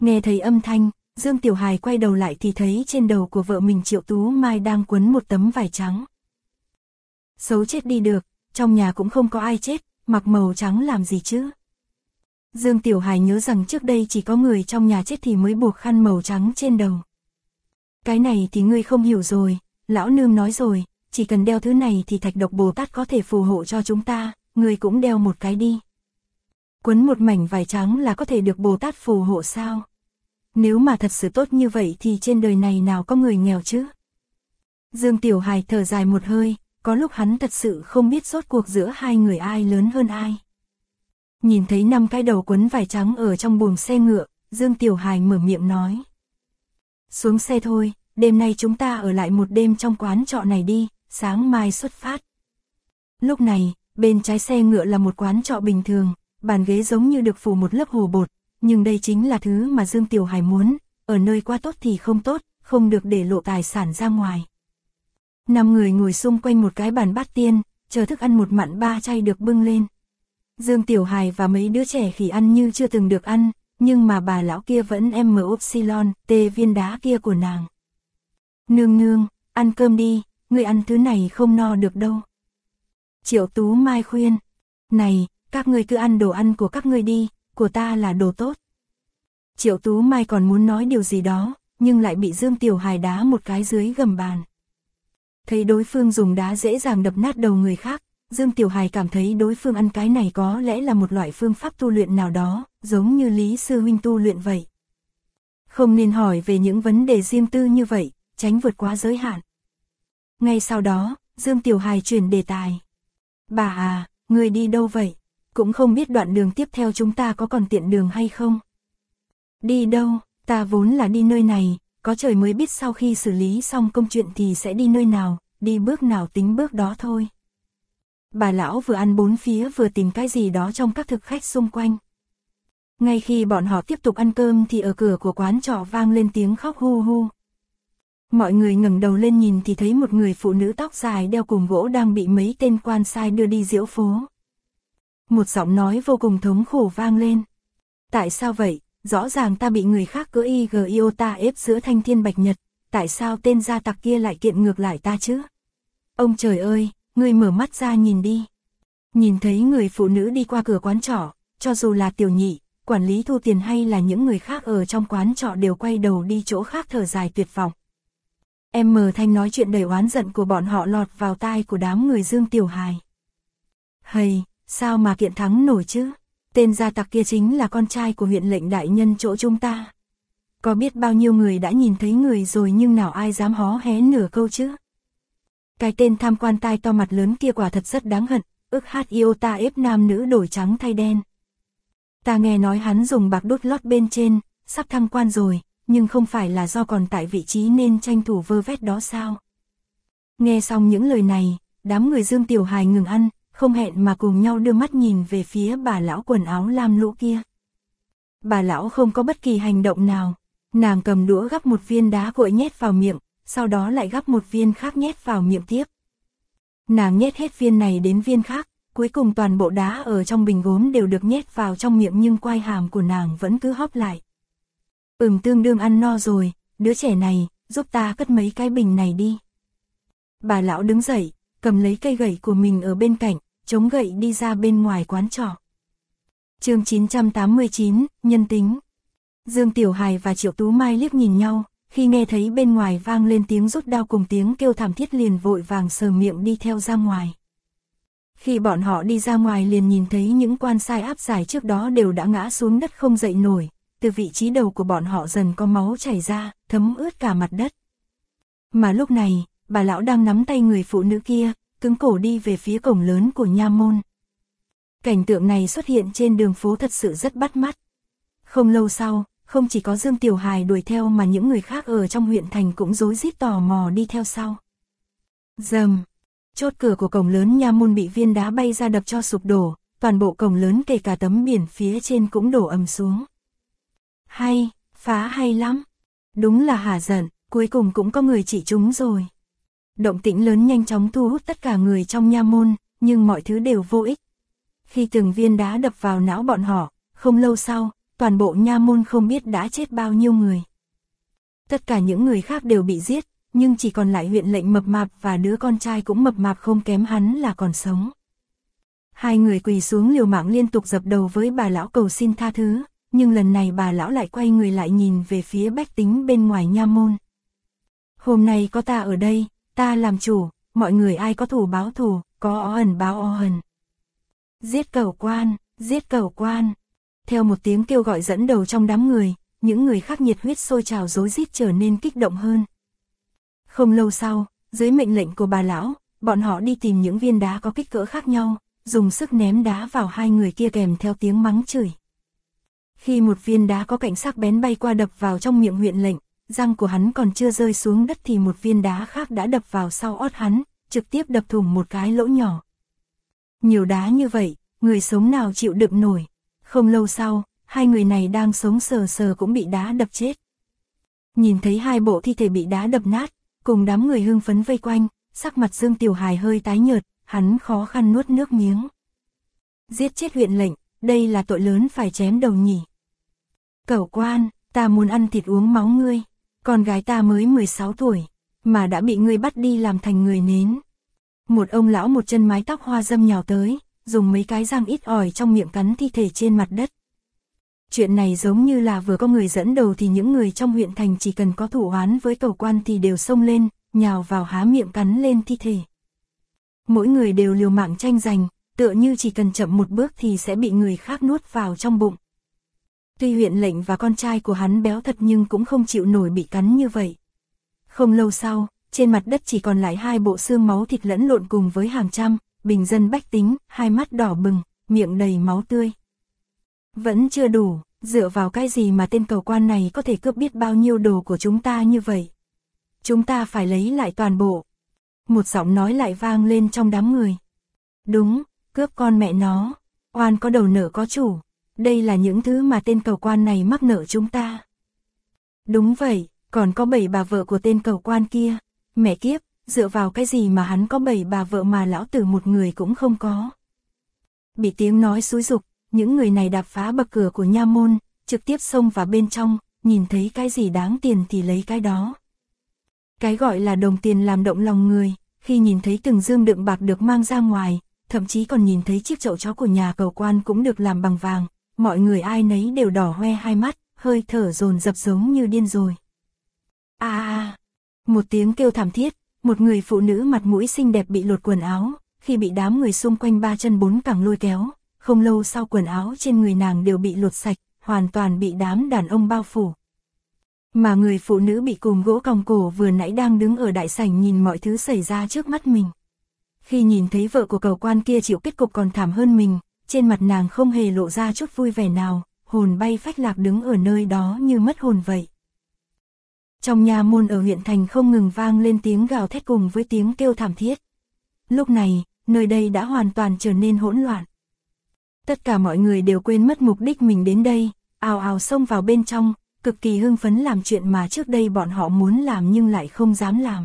Nghe thấy âm thanh, Dương Tiểu Hài quay đầu lại thì thấy trên đầu của vợ mình Triệu Tú Mai đang quấn một tấm vải trắng. Xấu chết đi được, trong nhà cũng không có ai chết, mặc màu trắng làm gì chứ? Dương Tiểu Hài nhớ rằng trước đây chỉ có người trong nhà chết thì mới buộc khăn màu trắng trên đầu. Cái này thì ngươi không hiểu rồi, lão nương nói rồi, chỉ cần đeo thứ này thì Thạch Độc Bồ Tát có thể phù hộ cho chúng ta, ngươi cũng đeo một cái đi. Quấn một mảnh vải trắng là có thể được Bồ Tát phù hộ sao? Nếu mà thật sự tốt như vậy thì trên đời này nào có người nghèo chứ? Dương Tiểu Hài thở dài một hơi, có lúc hắn thật sự không biết rốt cuộc giữa hai người ai lớn hơn ai. Nhìn thấy 5 cái đầu quấn vải trắng ở trong buồng xe ngựa, Dương Tiểu Hài mở miệng nói. Xuống xe thôi, đêm nay chúng ta ở lại một đêm trong quán trọ này đi, sáng mai xuất phát. Lúc này, bên trái xe ngựa là một quán trọ bình thường, bàn ghế giống như được phủ một lớp hồ bột, nhưng đây chính là thứ mà Dương Tiểu Hài muốn, ở nơi quá tốt thì không tốt, không được để lộ tài sản ra ngoài. 5 người ngồi xung quanh một cái bàn bát tiên, chờ thức ăn một mặn 3 chay được bưng lên. Dương Tiểu Hài và mấy đứa trẻ khỉ ăn như chưa từng được ăn, nhưng mà bà lão kia vẫn M-Upsilon-T viên đá kia của nàng. Nương nương, ăn cơm đi, ngươi ăn thứ này không no được đâu. Triệu Tú Mai khuyên, này, các ngươi cứ ăn đồ ăn của các ngươi đi, của ta là đồ tốt. Triệu Tú Mai còn muốn nói điều gì đó, nhưng lại bị Dương Tiểu Hài đá một cái dưới gầm bàn. Thấy đối phương dùng đá dễ dàng đập nát đầu người khác, Dương Tiểu Hài cảm thấy đối phương ăn cái này có lẽ là một loại phương pháp tu luyện nào đó, giống như Lý Sư Huynh tu luyện vậy. Không nên hỏi về những vấn đề riêng tư như vậy, tránh vượt quá giới hạn. Ngay sau đó, Dương Tiểu Hài chuyển đề tài. Bà à, người đi đâu vậy? Cũng không biết đoạn đường tiếp theo chúng ta có còn tiện đường hay không? Đi đâu, ta vốn là đi nơi này, có trời mới biết sau khi xử lý xong công chuyện thì sẽ đi nơi nào, đi bước nào tính bước đó thôi. Bà lão vừa ăn bốn phía vừa tìm cái gì đó trong các thực khách xung quanh. Ngay khi bọn họ tiếp tục ăn cơm thì ở cửa của quán trọ vang lên tiếng khóc hu hu. Mọi người ngẩng đầu lên nhìn thì thấy một người phụ nữ tóc dài đeo cùm gỗ đang bị mấy tên quan sai đưa đi diễu phố. Một giọng nói vô cùng thống khổ vang lên. Tại sao vậy? Rõ ràng ta bị người khác cưỡi iota ép giữa thanh thiên bạch nhật, tại sao tên gia tặc kia lại kiện ngược lại ta chứ? Ông trời ơi, ngươi mở mắt ra nhìn đi. Nhìn thấy người phụ nữ đi qua cửa quán trọ, cho dù là Tiểu Nhị, quản lý thu tiền hay là những người khác ở trong quán trọ đều quay đầu đi chỗ khác thở dài tuyệt vọng. M Thanh nói chuyện đầy oán giận của bọn họ lọt vào tai của đám người Dương Tiểu Hài. Hầy, sao mà kiện thắng nổi chứ? Tên gia tặc kia chính là con trai của huyện lệnh đại nhân chỗ chúng ta. Có biết bao nhiêu người đã nhìn thấy người rồi nhưng nào ai dám hó hé nửa câu chứ? Cái tên tham quan tai to mặt lớn kia quả thật rất đáng hận, ức hát iota ép nam nữ đổi trắng thay đen. Ta nghe nói hắn dùng bạc đốt lót bên trên, sắp thăng quan rồi, nhưng không phải là do còn tại vị trí nên tranh thủ vơ vét đó sao? Nghe xong những lời này, đám người Dương Tiểu Hài ngừng ăn, không hẹn mà cùng nhau đưa mắt nhìn về phía bà lão quần áo lam lũ kia. Bà lão không có bất kỳ hành động nào, nàng cầm đũa gắp một viên đá cội nhét vào miệng, sau đó lại gắp một viên khác nhét vào miệng tiếp. Nàng nhét hết viên này đến viên khác, cuối cùng toàn bộ đá ở trong bình gốm đều được nhét vào trong miệng nhưng quai hàm của nàng vẫn cứ hóp lại. Tương đương ăn no rồi, đứa trẻ này, giúp ta cất mấy cái bình này đi. Bà lão đứng dậy, cầm lấy cây gậy của mình ở bên cạnh, chống gậy đi ra bên ngoài quán trọ. Chương 989, nhân tính. Dương Tiểu Hài và Triệu Tú Mai liếc nhìn nhau, khi nghe thấy bên ngoài vang lên tiếng rút đao cùng tiếng kêu thảm thiết liền vội vàng sờ miệng đi theo ra ngoài. Khi bọn họ đi ra ngoài liền nhìn thấy những quan sai áp giải trước đó đều đã ngã xuống đất không dậy nổi, từ vị trí đầu của bọn họ dần có máu chảy ra, thấm ướt cả mặt đất. Mà lúc này, bà lão đang nắm tay người phụ nữ kia, cứng cổ đi về phía cổng lớn của nha môn. Cảnh tượng này xuất hiện trên đường phố thật sự rất bắt mắt. Không lâu sau, không chỉ có Dương Tiểu Hài đuổi theo mà những người khác ở trong huyện thành cũng rối rít tò mò đi theo sau. Rầm, chốt cửa của cổng lớn nha môn bị viên đá bay ra đập cho sụp đổ, toàn bộ cổng lớn kể cả tấm biển phía trên cũng đổ ầm xuống. Hay, phá hay lắm. Đúng là hả giận, cuối cùng cũng có người chỉ trúng rồi. Động tĩnh lớn nhanh chóng thu hút tất cả người trong nha môn, nhưng mọi thứ đều vô ích. Khi từng viên đá đập vào não bọn họ, không lâu sau, toàn bộ nha môn không biết đã chết bao nhiêu người. Tất cả những người khác đều bị giết, nhưng chỉ còn lại huyện lệnh mập mạp và đứa con trai cũng mập mạp không kém hắn là còn sống. Hai người quỳ xuống liều mạng liên tục dập đầu với bà lão cầu xin tha thứ, nhưng lần này bà lão lại quay người lại nhìn về phía bách tính bên ngoài nha môn. Hôm nay có ta ở đây, ta làm chủ, mọi người ai có thù báo thù, có oán hận báo oán hận. Giết cẩu quan, giết cẩu quan. Theo một tiếng kêu gọi dẫn đầu trong đám người, những người khác nhiệt huyết sôi trào rối rít trở nên kích động hơn. Không lâu sau, dưới mệnh lệnh của bà lão, bọn họ đi tìm những viên đá có kích cỡ khác nhau, dùng sức ném đá vào hai người kia kèm theo tiếng mắng chửi. Khi một viên đá có cạnh sắc bén bay qua đập vào trong miệng huyện lệnh, răng của hắn còn chưa rơi xuống đất thì một viên đá khác đã đập vào sau ót hắn, trực tiếp đập thủng một cái lỗ nhỏ. Nhiều đá như vậy, người sống nào chịu đựng nổi. Không lâu sau, hai người này đang sống sờ sờ cũng bị đá đập chết. Nhìn thấy hai bộ thi thể bị đá đập nát, cùng đám người hưng phấn vây quanh, sắc mặt Dương Tiểu Hài hơi tái nhợt, hắn khó khăn nuốt nước miếng. Giết chết huyện lệnh, đây là tội lớn phải chém đầu nhỉ. Cẩu quan, ta muốn ăn thịt uống máu ngươi, con gái ta mới 16 tuổi, mà đã bị ngươi bắt đi làm thành người nến. Một ông lão một chân mái tóc hoa râm nhào tới, dùng mấy cái răng ít ỏi trong miệng cắn thi thể trên mặt đất. Chuyện này giống như là vừa có người dẫn đầu thì những người trong huyện thành chỉ cần có thù oán với cẩu quan thì đều xông lên, nhào vào há miệng cắn lên thi thể. Mỗi người đều liều mạng tranh giành, tựa như chỉ cần chậm một bước thì sẽ bị người khác nuốt vào trong bụng. Tuy huyện lệnh và con trai của hắn béo thật nhưng cũng không chịu nổi bị cắn như vậy. Không lâu sau, trên mặt đất chỉ còn lại hai bộ xương máu thịt lẫn lộn cùng với hàng trăm bình dân bách tính, hai mắt đỏ bừng, miệng đầy máu tươi. Vẫn chưa đủ, dựa vào cái gì mà tên cẩu quan này có thể cướp biết bao nhiêu đồ của chúng ta như vậy? Chúng ta phải lấy lại toàn bộ. Một giọng nói lại vang lên trong đám người. Đúng, cướp con mẹ nó, oan có đầu nợ có chủ, đây là những thứ mà tên cẩu quan này mắc nợ chúng ta. Đúng vậy, còn có 7 bà vợ của tên cẩu quan kia, mẹ kiếp, dựa vào cái gì mà hắn có 7 bà vợ mà lão tử một người cũng không có. Bị tiếng nói xúi giục, những người này đạp phá bậc cửa của nha môn, trực tiếp xông vào bên trong, nhìn thấy cái gì đáng tiền thì lấy cái đó. Cái gọi là đồng tiền làm động lòng người, khi nhìn thấy từng dương đựng bạc được mang ra ngoài, thậm chí còn nhìn thấy chiếc chậu chó của nhà cẩu quan cũng được làm bằng vàng, mọi người ai nấy đều đỏ hoe hai mắt, hơi thở dồn dập giống như điên rồi. Một tiếng kêu thảm thiết, một người phụ nữ mặt mũi xinh đẹp bị lột quần áo, khi bị đám người xung quanh ba chân bốn cẳng lôi kéo, không lâu sau quần áo trên người nàng đều bị lột sạch, hoàn toàn bị đám đàn ông bao phủ. Mà người phụ nữ bị cùm gỗ còng cổ vừa nãy đang đứng ở đại sảnh nhìn mọi thứ xảy ra trước mắt mình. Khi nhìn thấy vợ của cẩu quan kia chịu kết cục còn thảm hơn mình, trên mặt nàng không hề lộ ra chút vui vẻ nào, hồn bay phách lạc đứng ở nơi đó như mất hồn vậy. Trong nha môn ở huyện thành không ngừng vang lên tiếng gào thét cùng với tiếng kêu thảm thiết. Lúc này, nơi đây đã hoàn toàn trở nên hỗn loạn. Tất cả mọi người đều quên mất mục đích mình đến đây, ào ào xông vào bên trong, cực kỳ hưng phấn làm chuyện mà trước đây bọn họ muốn làm nhưng lại không dám làm.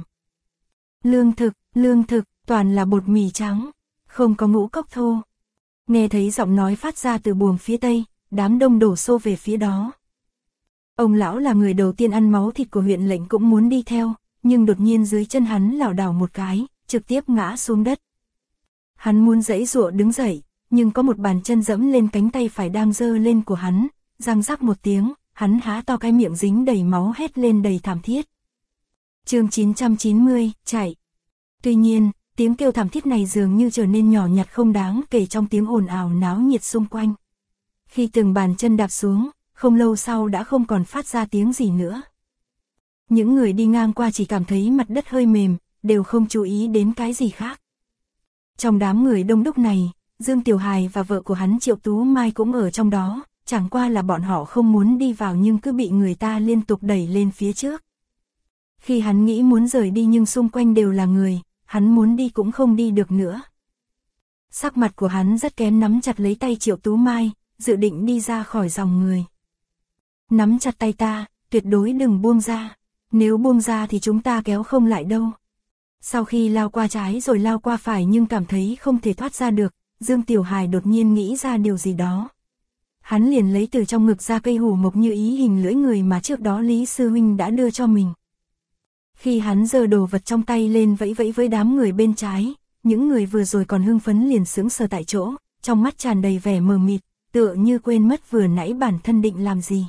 Lương thực, toàn là bột mì trắng, không có ngũ cốc thô. Nghe thấy giọng nói phát ra từ buồng phía tây, đám đông đổ xô về phía đó. Ông lão là người đầu tiên ăn máu thịt của huyện lệnh cũng muốn đi theo, nhưng đột nhiên dưới chân hắn lảo đảo một cái, trực tiếp ngã xuống đất. Hắn muốn giãy giụa đứng dậy, nhưng có một bàn chân dẫm lên cánh tay phải đang giơ lên của hắn, răng rắc một tiếng, hắn há to cái miệng dính đầy máu hét lên đầy thảm thiết. Chương 990, chạy. Tuy nhiên, tiếng kêu thảm thiết này dường như trở nên nhỏ nhặt không đáng kể trong tiếng ồn ào náo nhiệt xung quanh. Khi từng bàn chân đạp xuống, không lâu sau đã không còn phát ra tiếng gì nữa. Những người đi ngang qua chỉ cảm thấy mặt đất hơi mềm, đều không chú ý đến cái gì khác. Trong đám người đông đúc này, Dương Tiểu Hài và vợ của hắn Triệu Tú Mai cũng ở trong đó, chẳng qua là bọn họ không muốn đi vào nhưng cứ bị người ta liên tục đẩy lên phía trước. Khi hắn nghĩ muốn rời đi nhưng xung quanh đều là người, hắn muốn đi cũng không đi được nữa. Sắc mặt của hắn rất kém, nắm chặt lấy tay Triệu Tú Mai, dự định đi ra khỏi dòng người. Nắm chặt tay ta, tuyệt đối đừng buông ra, nếu buông ra thì chúng ta kéo không lại đâu. Sau khi lao qua trái rồi lao qua phải nhưng cảm thấy không thể thoát ra được, Dương Tiểu Hài đột nhiên nghĩ ra điều gì đó. hắn liền lấy từ trong ngực ra cây hủ mộc như ý hình lưỡi người mà trước đó Lý sư huynh đã đưa cho mình. Khi hắn giơ đồ vật trong tay lên vẫy vẫy với đám người bên trái, những người vừa rồi còn hưng phấn liền sững sờ tại chỗ, trong mắt tràn đầy vẻ mờ mịt, tựa như quên mất vừa nãy bản thân định làm gì.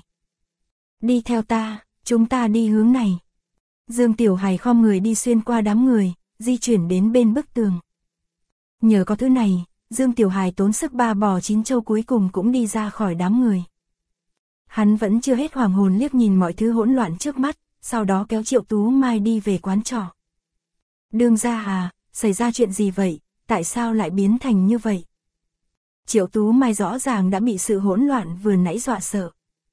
Đi theo ta, chúng ta đi hướng này. Dương Tiểu Hài khom người đi xuyên qua đám người, di chuyển đến bên bức tường. Nhờ có thứ này, Dương Tiểu Hài tốn sức ba bò chín châu cuối cùng cũng đi ra khỏi đám người. Hắn vẫn chưa hết hoàng hồn liếc nhìn mọi thứ hỗn loạn trước mắt, sau đó kéo Triệu Tú Mai đi về quán trọ. Đương gia à, xảy ra chuyện gì vậy, tại sao lại biến thành như vậy? Triệu Tú Mai rõ ràng đã bị sự hỗn loạn vừa nãy dọa sợ.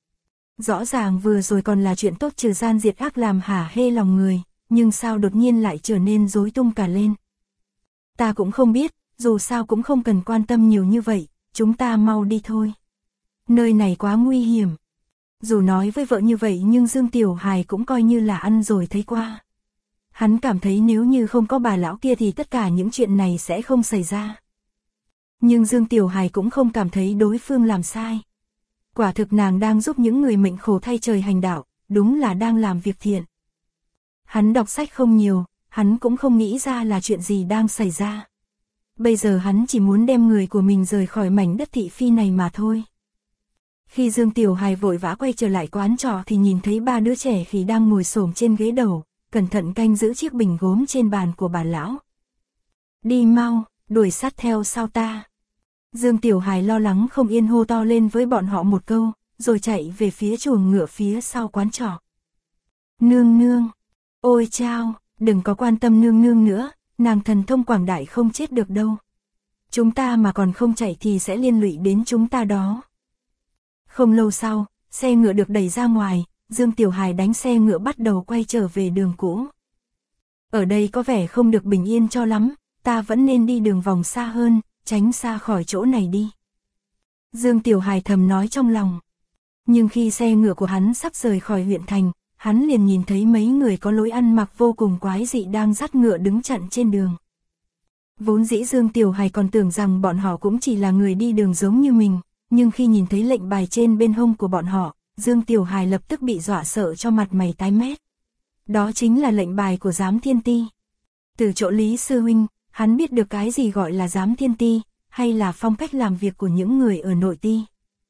Rõ ràng vừa rồi còn là chuyện tốt trừ gian diệt ác làm hả hê lòng người, nhưng sao đột nhiên lại trở nên rối tung cả lên. Ta cũng không biết, dù sao cũng không cần quan tâm nhiều như vậy, chúng ta mau đi thôi. Nơi này quá nguy hiểm. Dù nói với vợ như vậy nhưng Dương Tiểu Hài cũng coi như là ăn rồi thấy qua. Hắn cảm thấy nếu như không có bà lão kia thì tất cả những chuyện này sẽ không xảy ra. Nhưng Dương Tiểu Hài cũng không cảm thấy đối phương làm sai. Quả thực nàng đang giúp những người mệnh khổ thay trời hành đạo, đúng là đang làm việc thiện. Hắn đọc sách không nhiều, hắn cũng không nghĩ ra là chuyện gì đang xảy ra. Bây giờ hắn chỉ muốn đem người của mình rời khỏi mảnh đất thị phi này mà thôi. Khi Dương Tiểu Hài vội vã quay trở lại quán trọ thì nhìn thấy ba đứa trẻ khỉ đang ngồi xổm trên ghế đầu, cẩn thận canh giữ chiếc bình gốm trên bàn của bà lão. Đi mau, đuổi sát theo sau ta. Dương Tiểu Hài lo lắng không yên hô to lên với bọn họ một câu, rồi chạy về phía chuồng ngựa phía sau quán trọ. Nương nương, ôi chao, đừng có quan tâm nương nương nữa, nàng thần thông quảng đại không chết được đâu. Chúng ta mà còn không chạy thì sẽ liên lụy đến chúng ta đó. Không lâu sau, xe ngựa được đẩy ra ngoài, Dương Tiểu Hài đánh xe ngựa bắt đầu quay trở về đường cũ. Ở đây có vẻ không được bình yên cho lắm, ta vẫn nên đi đường vòng xa hơn, tránh xa khỏi chỗ này đi. Dương Tiểu Hài thầm nói trong lòng. Nhưng khi xe ngựa của hắn sắp rời khỏi huyện thành, hắn liền nhìn thấy mấy người có lối ăn mặc vô cùng quái dị đang dắt ngựa đứng chặn trên đường. Vốn dĩ Dương Tiểu Hài còn tưởng rằng bọn họ cũng chỉ là người đi đường giống như mình, nhưng khi nhìn thấy lệnh bài trên bên hông của bọn họ, Dương Tiểu Hài lập tức bị dọa sợ cho mặt mày tái mét. Đó chính là lệnh bài của Giám Thiên Ti. Từ chỗ Lý sư huynh, hắn biết được cái gì gọi là Giám Thiên Ti, hay là phong cách làm việc của những người ở nội ti.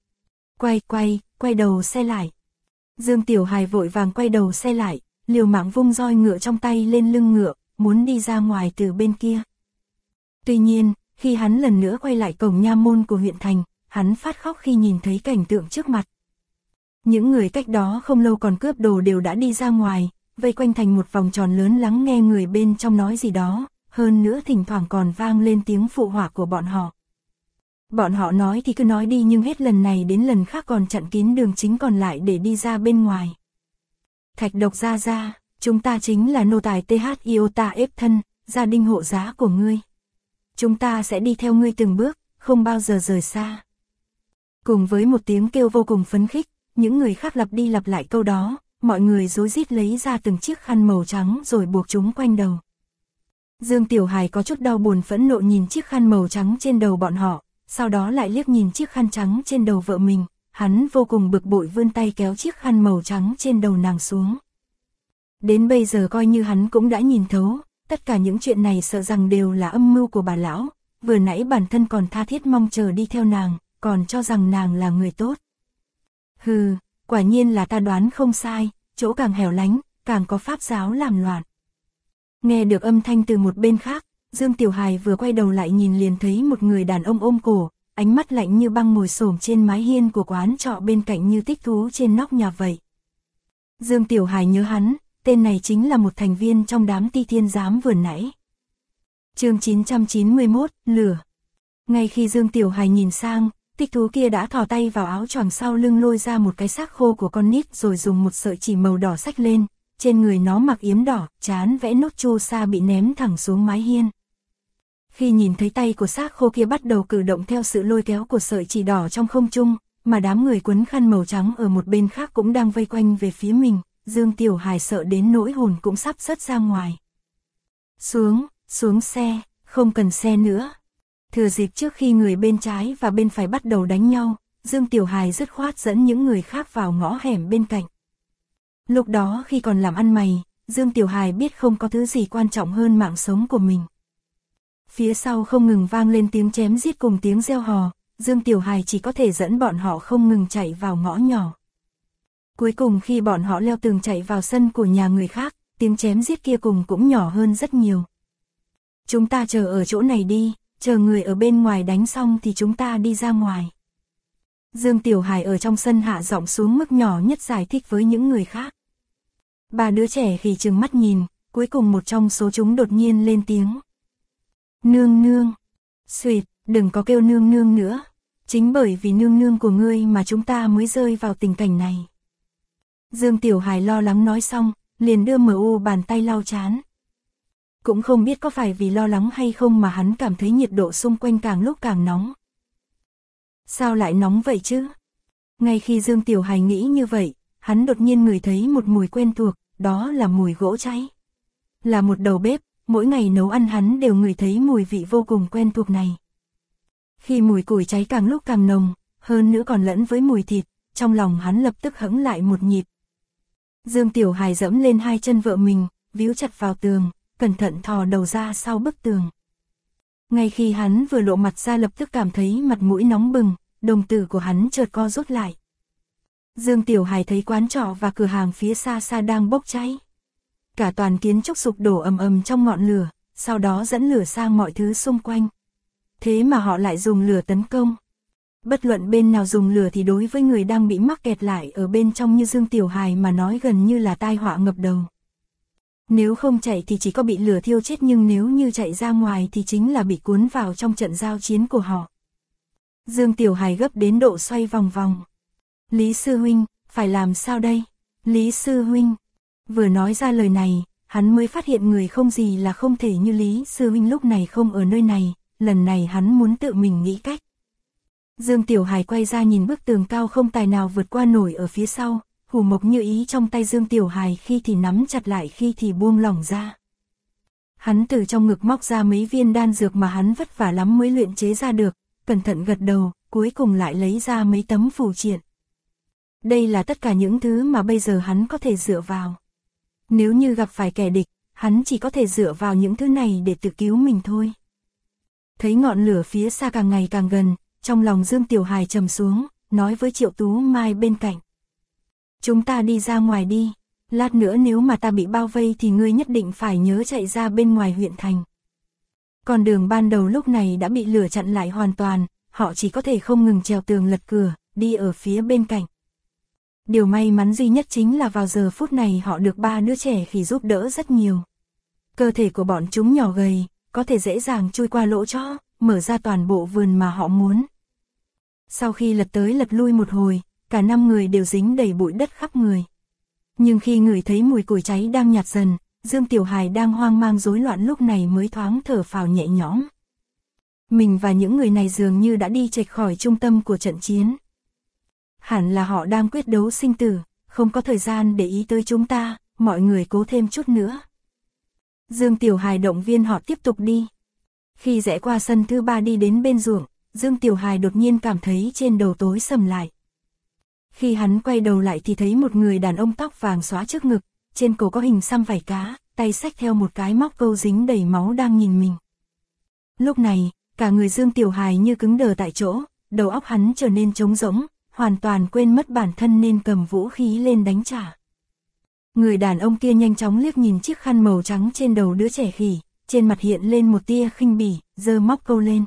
Quay đầu xe lại. Dương Tiểu Hài vội vàng quay đầu xe lại, liều mạng vung roi ngựa trong tay lên lưng ngựa, muốn đi ra ngoài từ bên kia. Tuy nhiên, khi hắn lần nữa quay lại cổng nha môn của huyện thành, hắn phát khóc khi nhìn thấy cảnh tượng trước mặt. Những người cách đó không lâu còn cướp đồ đều đã đi ra ngoài, vây quanh thành một vòng tròn lớn lắng nghe người bên trong nói gì đó, hơn nữa thỉnh thoảng còn vang lên tiếng phụ họa của bọn họ. Bọn họ nói thì cứ nói đi nhưng hết lần này đến lần khác còn chặn kín đường chính còn lại để đi ra bên ngoài. Thạch Độc gia, chúng ta chính là nô tài TH Iota ép thân, gia đình hộ giá của ngươi. Chúng ta sẽ đi theo ngươi từng bước, không bao giờ rời xa. Cùng với một tiếng kêu vô cùng phấn khích, những người khác lặp đi lặp lại câu đó, mọi người rối rít lấy ra từng chiếc khăn màu trắng rồi buộc chúng quanh đầu. Dương Tiểu Hài có chút đau buồn phẫn nộ nhìn chiếc khăn màu trắng trên đầu bọn họ, sau đó lại liếc nhìn chiếc khăn trắng trên đầu vợ mình, hắn vô cùng bực bội vươn tay kéo chiếc khăn màu trắng trên đầu nàng xuống. Đến bây giờ coi như hắn cũng đã nhìn thấu, tất cả những chuyện này sợ rằng đều là âm mưu của bà lão, vừa nãy bản thân còn tha thiết mong chờ đi theo nàng, còn cho rằng nàng là người tốt. Hừ, quả nhiên là ta đoán không sai, chỗ càng hẻo lánh, càng có pháp giáo làm loạn. Nghe được âm thanh từ một bên khác, Dương Tiểu Hài vừa quay đầu lại nhìn liền thấy một người đàn ông ôm cổ, ánh mắt lạnh như băng ngồi xổm trên mái hiên của quán trọ bên cạnh như thích thú trên nóc nhà vậy. Dương Tiểu Hài nhớ hắn, tên này chính là một thành viên trong đám Ti Thiên Giám vừa nãy. Chương 991, lửa. Ngay khi Dương Tiểu Hài nhìn sang, thích thú kia đã thò tay vào áo choàng sau lưng lôi ra một cái xác khô của con nít rồi dùng một sợi chỉ màu đỏ xách lên, trên người nó mặc yếm đỏ, trán vẽ nốt chu sa bị ném thẳng xuống mái hiên. Khi nhìn thấy tay của xác khô kia bắt đầu cử động theo sự lôi kéo của sợi chỉ đỏ trong không trung, mà đám người quấn khăn màu trắng ở một bên khác cũng đang vây quanh về phía mình, Dương Tiểu Hài sợ đến nỗi hồn cũng sắp rớt ra ngoài. Xuống xe, không cần xe nữa. Thừa dịp trước khi người bên trái và bên phải bắt đầu đánh nhau, Dương Tiểu Hài dứt khoát dẫn những người khác vào ngõ hẻm bên cạnh. Lúc đó khi còn làm ăn mày, Dương Tiểu Hài biết không có thứ gì quan trọng hơn mạng sống của mình. Phía sau không ngừng vang lên tiếng chém giết cùng tiếng reo hò, Dương Tiểu Hài chỉ có thể dẫn bọn họ không ngừng chạy vào ngõ nhỏ. Cuối cùng khi bọn họ leo tường chạy vào sân của nhà người khác, tiếng chém giết kia cùng cũng nhỏ hơn rất nhiều. Chúng ta chờ ở chỗ này đi, chờ người ở bên ngoài đánh xong thì chúng ta đi ra ngoài. Dương Tiểu Hài ở trong sân hạ giọng xuống mức nhỏ nhất giải thích với những người khác. Ba đứa trẻ khỉ trừng mắt nhìn, cuối cùng một trong số chúng đột nhiên lên tiếng. Nương nương. Xuyệt, đừng có kêu nương nương nữa. Chính bởi vì nương nương của ngươi mà chúng ta mới rơi vào tình cảnh này. Dương Tiểu Hài lo lắng nói xong, liền đưa MU bàn tay lau chán. Cũng không biết có phải vì lo lắng hay không mà hắn cảm thấy nhiệt độ xung quanh càng lúc càng nóng. Sao lại nóng vậy chứ? Ngay khi Dương Tiểu Hài nghĩ như vậy, hắn đột nhiên ngửi thấy một mùi quen thuộc, đó là mùi gỗ cháy. Là một đầu bếp, mỗi ngày nấu ăn hắn đều ngửi thấy mùi vị vô cùng quen thuộc này. Khi mùi củi cháy càng lúc càng nồng, hơn nữa còn lẫn với mùi thịt, trong lòng hắn lập tức hững lại một nhịp. Dương Tiểu Hài dẫm lên hai chân vợ mình, víu chặt vào tường, cẩn thận thò đầu ra sau bức tường. Ngay khi hắn vừa lộ mặt ra lập tức cảm thấy mặt mũi nóng bừng, đồng tử của hắn chợt co rút lại. Dương Tiểu Hài thấy quán trọ và cửa hàng phía xa xa đang bốc cháy. Cả toàn kiến trúc sụp đổ ầm ầm trong ngọn lửa, sau đó dẫn lửa sang mọi thứ xung quanh. Thế mà họ lại dùng lửa tấn công. Bất luận bên nào dùng lửa thì đối với người đang bị mắc kẹt lại ở bên trong như Dương Tiểu Hài mà nói gần như là tai họa ngập đầu. Nếu không chạy thì chỉ có bị lửa thiêu chết, nhưng nếu như chạy ra ngoài thì chính là bị cuốn vào trong trận giao chiến của họ. Dương Tiểu Hài gấp đến độ xoay vòng vòng. Lý sư huynh, phải làm sao đây? Lý sư huynh. Vừa nói ra lời này, hắn mới phát hiện người không gì là không thể như Lý sư huynh lúc này không ở nơi này, lần này hắn muốn tự mình nghĩ cách. Dương Tiểu Hài quay ra nhìn bức tường cao không tài nào vượt qua nổi ở phía sau, hủ mộc như ý trong tay Dương Tiểu Hài khi thì nắm chặt lại khi thì buông lỏng ra. Hắn từ trong ngực móc ra mấy viên đan dược mà hắn vất vả lắm mới luyện chế ra được, cẩn thận gật đầu, cuối cùng lại lấy ra mấy tấm phù triện. Đây là tất cả những thứ mà bây giờ hắn có thể dựa vào. Nếu như gặp phải kẻ địch, hắn chỉ có thể dựa vào những thứ này để tự cứu mình thôi. Thấy ngọn lửa phía xa càng ngày càng gần, trong lòng Dương Tiểu Hài trầm xuống, nói với Triệu Tú Mai bên cạnh. Chúng ta đi ra ngoài đi, lát nữa nếu mà ta bị bao vây thì ngươi nhất định phải nhớ chạy ra bên ngoài huyện thành. Con đường ban đầu lúc này đã bị lửa chặn lại hoàn toàn, họ chỉ có thể không ngừng trèo tường lật cửa, đi ở phía bên cạnh. Điều may mắn duy nhất chính là vào giờ phút này họ được ba đứa trẻ khỉ giúp đỡ rất nhiều. Cơ thể của bọn chúng nhỏ gầy, có thể dễ dàng chui qua lỗ tro, mở ra toàn bộ vườn mà họ muốn. Sau khi lật tới lật lui một hồi, cả 5 người đều dính đầy bụi đất khắp người. Nhưng khi ngửi thấy mùi củi cháy đang nhạt dần, Dương Tiểu Hài đang hoang mang rối loạn lúc này mới thoáng thở phào nhẹ nhõm. Mình và những người này dường như đã đi chệch khỏi trung tâm của trận chiến. Hẳn là họ đang quyết đấu sinh tử, không có thời gian để ý tới chúng ta, mọi người cố thêm chút nữa. Dương Tiểu Hài động viên họ tiếp tục đi. Khi rẽ qua sân thứ 3 đi đến bên ruộng, Dương Tiểu Hài đột nhiên cảm thấy trên đầu tối sầm lại. Khi hắn quay đầu lại thì thấy một người đàn ông tóc vàng xóa trước ngực, trên cổ có hình xăm vảy cá, tay xách theo một cái móc câu dính đầy máu đang nhìn mình. Lúc này, cả người Dương Tiểu Hài như cứng đờ tại chỗ, đầu óc hắn trở nên trống rỗng, hoàn toàn quên mất bản thân nên cầm vũ khí lên đánh trả. Người đàn ông kia nhanh chóng liếc nhìn chiếc khăn màu trắng trên đầu đứa trẻ khỉ, trên mặt hiện lên một tia khinh bỉ, giơ móc câu lên.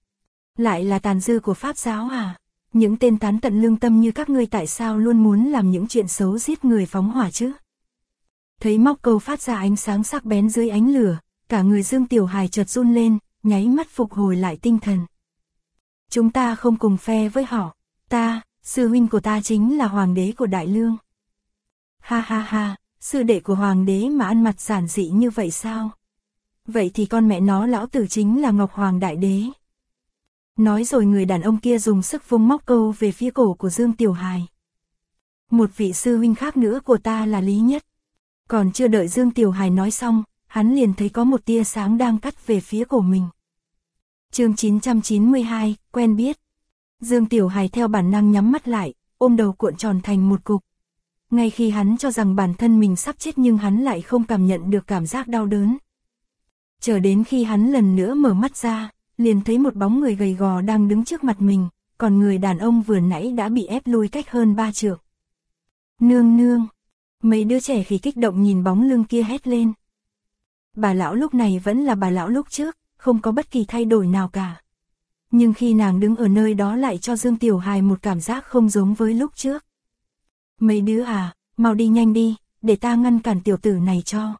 Lại là tàn dư của Pháp giáo à? Những tên tán tận lương tâm như các ngươi tại sao luôn muốn làm những chuyện xấu giết người phóng hỏa chứ? Thấy móc câu phát ra ánh sáng sắc bén dưới ánh lửa, cả người Dương Tiểu Hài chợt run lên, nháy mắt phục hồi lại tinh thần. Chúng ta không cùng phe với họ, sư huynh của ta chính là hoàng đế của Đại Lương. Ha ha ha, sư đệ của hoàng đế mà ăn mặc giản dị như vậy sao? Vậy thì con mẹ nó lão tử chính là Ngọc Hoàng Đại Đế. Nói rồi người đàn ông kia dùng sức vung móc câu về phía cổ của Dương Tiểu Hài. Một vị sư huynh khác nữa của ta là Lý Nhất. Còn chưa đợi Dương Tiểu Hài nói xong, hắn liền thấy có một tia sáng đang cắt về phía cổ mình. Chương 992, quen biết. Dương Tiểu Hài theo bản năng nhắm mắt lại, ôm đầu cuộn tròn thành một cục. Ngay khi hắn cho rằng bản thân mình sắp chết nhưng hắn lại không cảm nhận được cảm giác đau đớn. Chờ đến khi hắn lần nữa mở mắt ra, liền thấy một bóng người gầy gò đang đứng trước mặt mình, còn người đàn ông vừa nãy đã bị ép lui cách hơn 3 trượng. Nương nương! Mấy đứa trẻ khi kích động nhìn bóng lưng kia hét lên. Bà lão lúc này vẫn là bà lão lúc trước, không có bất kỳ thay đổi nào cả. Nhưng khi nàng đứng ở nơi đó lại cho Dương Tiểu Hài một cảm giác không giống với lúc trước. Mấy đứa à, mau đi nhanh đi, để ta ngăn cản tiểu tử này cho.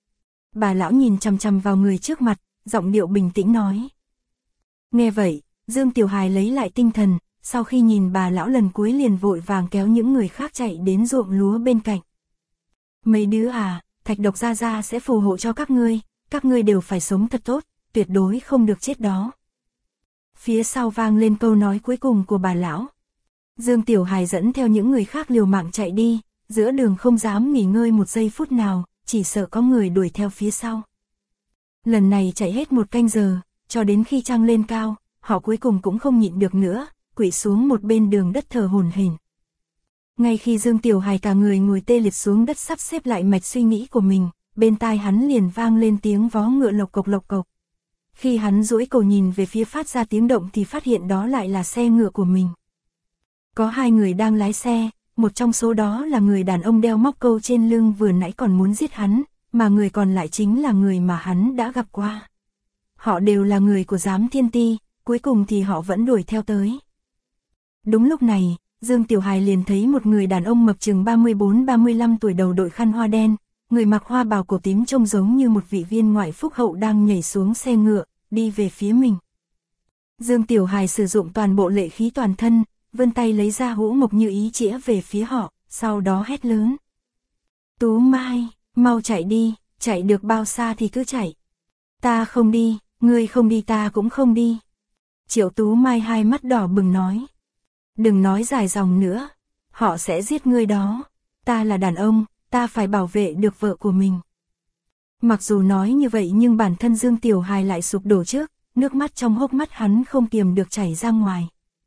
Bà lão nhìn chằm chằm vào người trước mặt, giọng điệu bình tĩnh nói. Nghe vậy, Dương Tiểu Hài lấy lại tinh thần, sau khi nhìn bà lão lần cuối liền vội vàng kéo những người khác chạy đến ruộng lúa bên cạnh. Mấy đứa à, Thạch Độc Gia Gia sẽ phù hộ cho các ngươi đều phải sống thật tốt, tuyệt đối không được chết đó. Phía sau vang lên câu nói cuối cùng của bà lão. Dương Tiểu Hài dẫn theo những người khác liều mạng chạy đi, giữa đường không dám nghỉ ngơi một giây phút nào, chỉ sợ có người đuổi theo phía sau. Lần này chạy hết 1 canh giờ, cho đến khi trăng lên cao, họ cuối cùng cũng không nhịn được nữa, quỵ xuống một bên đường đất thở hổn hển. Ngay khi Dương Tiểu Hài cả người ngồi tê liệt xuống đất sắp xếp lại mạch suy nghĩ của mình, bên tai hắn liền vang lên tiếng vó ngựa lộc cộc lộc cộc. Khi hắn duỗi cổ nhìn về phía phát ra tiếng động thì phát hiện đó lại là xe ngựa của mình. Có 2 người đang lái xe, một trong số đó là người đàn ông đeo móc câu trên lưng vừa nãy còn muốn giết hắn, mà người còn lại chính là người mà hắn đã gặp qua. Họ đều là người của Giám Thiên Ti, cuối cùng thì họ vẫn đuổi theo tới. Đúng lúc này, Dương Tiểu Hài liền thấy một người đàn ông mập chừng 34-35 tuổi đầu đội khăn hoa đen, người mặc hoa bào cổ tím trông giống như một vị viên ngoại phúc hậu đang nhảy xuống xe ngựa, đi về phía mình. Dương Tiểu Hài sử dụng toàn bộ lệ khí toàn thân, vươn tay lấy ra hũ mộc như ý chĩa về phía họ, sau đó hét lớn. Tú Mai, mau chạy đi, chạy được bao xa thì cứ chạy. Ta không đi, ngươi không đi ta cũng không đi. Triệu Tú Mai hai mắt đỏ bừng nói. Đừng nói dài dòng nữa, họ sẽ giết ngươi đó. Ta là đàn ông, ta phải bảo vệ được vợ của mình. Mặc dù nói như vậy nhưng bản thân Dương Tiểu Hài lại sụp đổ trước, nước mắt trong hốc mắt hắn không kiềm được chảy ra ngoài.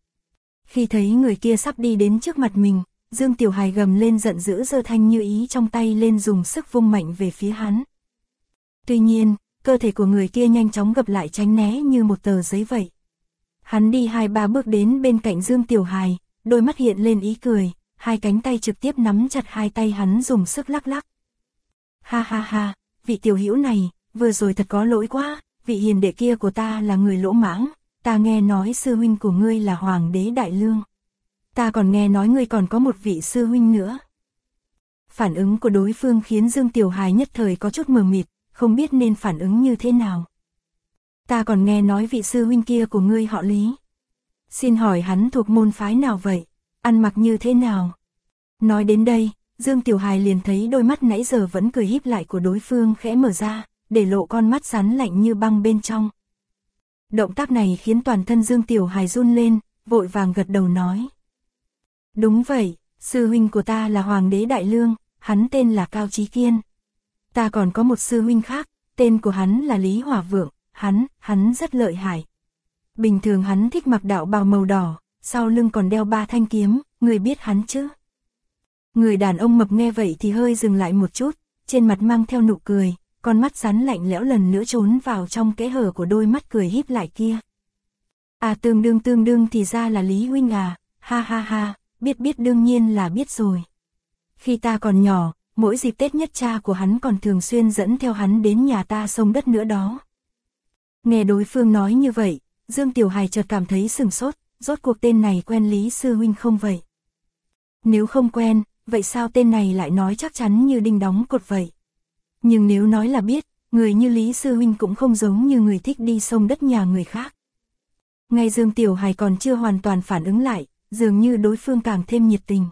Khi thấy người kia sắp đi đến trước mặt mình, Dương Tiểu Hài gầm lên giận dữ giơ thanh như ý trong tay lên dùng sức vung mạnh về phía hắn. Tuy nhiên, cơ thể của người kia nhanh chóng gập lại tránh né như một tờ giấy vậy. Hắn đi 2-3 bước đến bên cạnh Dương Tiểu Hài, đôi mắt hiện lên ý cười, 2 cánh tay trực tiếp nắm chặt 2 tay hắn dùng sức lắc lắc. Ha ha ha, vị tiểu hữu này, vừa rồi thật có lỗi quá, vị hiền đệ kia của ta là người lỗ mãng, ta nghe nói sư huynh của ngươi là Hoàng đế Đại Lương. Ta còn nghe nói ngươi còn có một vị sư huynh nữa. Phản ứng của đối phương khiến Dương Tiểu Hài nhất thời có chút mờ mịt, không biết nên phản ứng như thế nào. Ta còn nghe nói vị sư huynh kia của ngươi họ Lý. Xin hỏi hắn thuộc môn phái nào vậy? Ăn mặc như thế nào? Nói đến đây, Dương Tiểu Hài liền thấy đôi mắt nãy giờ vẫn cười híp lại của đối phương khẽ mở ra, để lộ con mắt rắn lạnh như băng bên trong. Động tác này khiến toàn thân Dương Tiểu Hài run lên, vội vàng gật đầu nói. Đúng vậy, sư huynh của ta là Hoàng đế Đại Lương, hắn tên là Cao Chí Kiên. Ta còn có một sư huynh khác, tên của hắn là Lý Hỏa Vượng, hắn rất lợi hại. Bình thường hắn thích mặc đạo bào màu đỏ, sau lưng còn đeo 3 thanh kiếm, người biết hắn chứ? Người đàn ông mập nghe vậy thì hơi dừng lại một chút, trên mặt mang theo nụ cười, con mắt rắn lạnh lẽo lần nữa trốn vào trong kẽ hở của đôi mắt cười híp lại kia. À tương đương thì ra là Lý huynh à, ha ha ha, biết đương nhiên là biết rồi. Khi ta còn nhỏ, mỗi dịp Tết nhất cha của hắn còn thường xuyên dẫn theo hắn đến nhà ta xông đất nữa đó. Nghe đối phương nói như vậy, Dương Tiểu Hài chợt cảm thấy sửng sốt, rốt cuộc tên này quen Lý sư huynh không vậy? Nếu không quen, vậy sao tên này lại nói chắc chắn như đinh đóng cột vậy? Nhưng nếu nói là biết, người như Lý sư huynh cũng không giống như người thích đi xông đất nhà người khác. Ngay Dương Tiểu Hài còn chưa hoàn toàn phản ứng lại, dường như đối phương càng thêm nhiệt tình.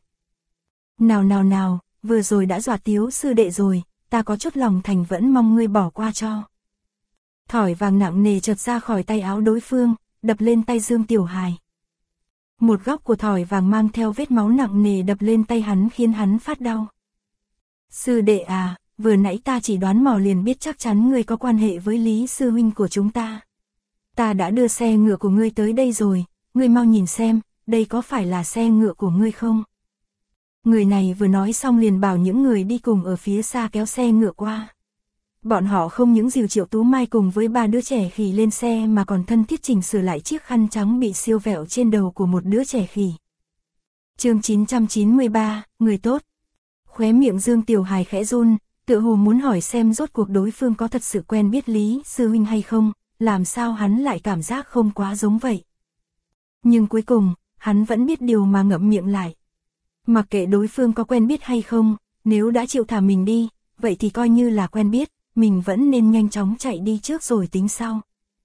Nào, vừa rồi đã dọa Tiếu sư đệ rồi, ta có chút lòng thành vẫn mong ngươi bỏ qua cho. Thỏi vàng nặng nề chợt ra khỏi tay áo đối phương, đập lên tay Dương Tiểu Hài. Một góc của thỏi vàng mang theo vết máu nặng nề đập lên tay hắn khiến hắn phát đau. Sư đệ à, vừa nãy ta chỉ đoán mò liền biết chắc chắn ngươi có quan hệ với Lý sư huynh của chúng ta. Ta đã đưa xe ngựa của ngươi tới đây rồi, ngươi mau nhìn xem, đây có phải là xe ngựa của ngươi không? Người này vừa nói xong liền bảo những người đi cùng ở phía xa kéo xe ngựa qua. Bọn họ không những dìu Triệu Tú Mai cùng với 3 đứa trẻ khỉ lên xe mà còn thân thiết chỉnh sửa lại chiếc khăn trắng bị siêu vẹo trên đầu của một đứa trẻ khỉ. Chương 993, người tốt. Khóe miệng Dương Tiểu Hài khẽ run, tựa hồ muốn hỏi xem rốt cuộc đối phương có thật sự quen biết Lý sư huynh hay không, làm sao hắn lại cảm giác không quá giống vậy. Nhưng cuối cùng, hắn vẫn biết điều mà ngậm miệng lại. Mặc kệ đối phương có quen biết hay không, nếu đã chịu thả mình đi, vậy thì coi như là quen biết, mình vẫn nên nhanh chóng chạy đi trước rồi tính sau.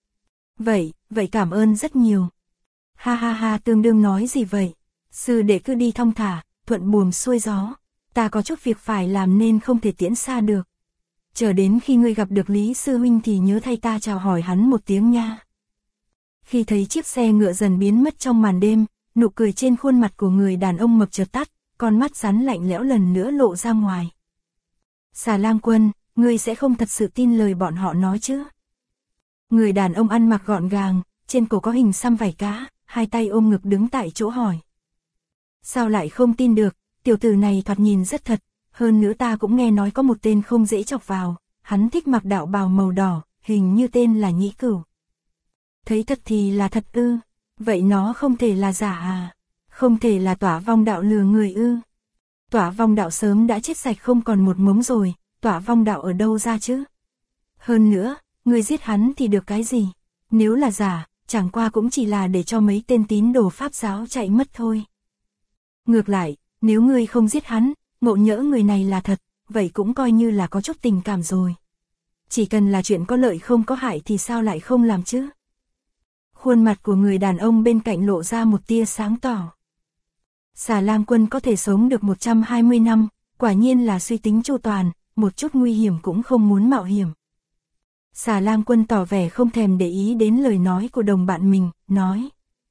Vậy cảm ơn rất nhiều. Ha ha ha, tương đương nói gì vậy? Sư đệ cứ đi thong thả, thuận buồm xuôi gió. Ta có chút việc phải làm nên không thể tiễn xa được. Chờ đến khi ngươi gặp được Lý sư huynh thì nhớ thay ta chào hỏi hắn một tiếng nha. Khi thấy chiếc xe ngựa dần biến mất trong màn đêm, nụ cười trên khuôn mặt của người đàn ông mập chợt tắt, con mắt rắn lạnh lẽo lần nữa lộ ra ngoài. Xà Lang Quân, ngươi sẽ không thật sự tin lời bọn họ nói chứ? Người đàn ông ăn mặc gọn gàng, trên cổ có hình xăm vảy cá, hai tay ôm ngực đứng tại chỗ hỏi. Sao lại không tin được, tiểu tử này thoạt nhìn rất thật, hơn nữa ta cũng nghe nói có một tên không dễ chọc vào, hắn thích mặc đạo bào màu đỏ, hình như tên là Nhĩ Cửu. Thấy thật thì là thật ư, vậy nó không thể là giả à, không thể là Tỏa Vong đạo lừa người ư. Tỏa Vong đạo sớm đã chết sạch không còn một mống rồi, Tỏa Vong đạo ở đâu ra chứ? Hơn nữa, người giết hắn thì được cái gì? Nếu là giả, chẳng qua cũng chỉ là để cho mấy tên tín đồ Pháp giáo chạy mất thôi. Ngược lại, nếu ngươi không giết hắn, ngộ nhỡ người này là thật, vậy cũng coi như là có chút tình cảm rồi. Chỉ cần là chuyện có lợi không có hại thì sao lại không làm chứ? Khuôn mặt của người đàn ông bên cạnh lộ ra một tia sáng tỏ. Xà Lang Quân có thể sống được 120 năm, quả nhiên là suy tính chu toàn, một chút nguy hiểm cũng không muốn mạo hiểm. Xà Lang Quân tỏ vẻ không thèm để ý đến lời nói của đồng bạn mình, nói.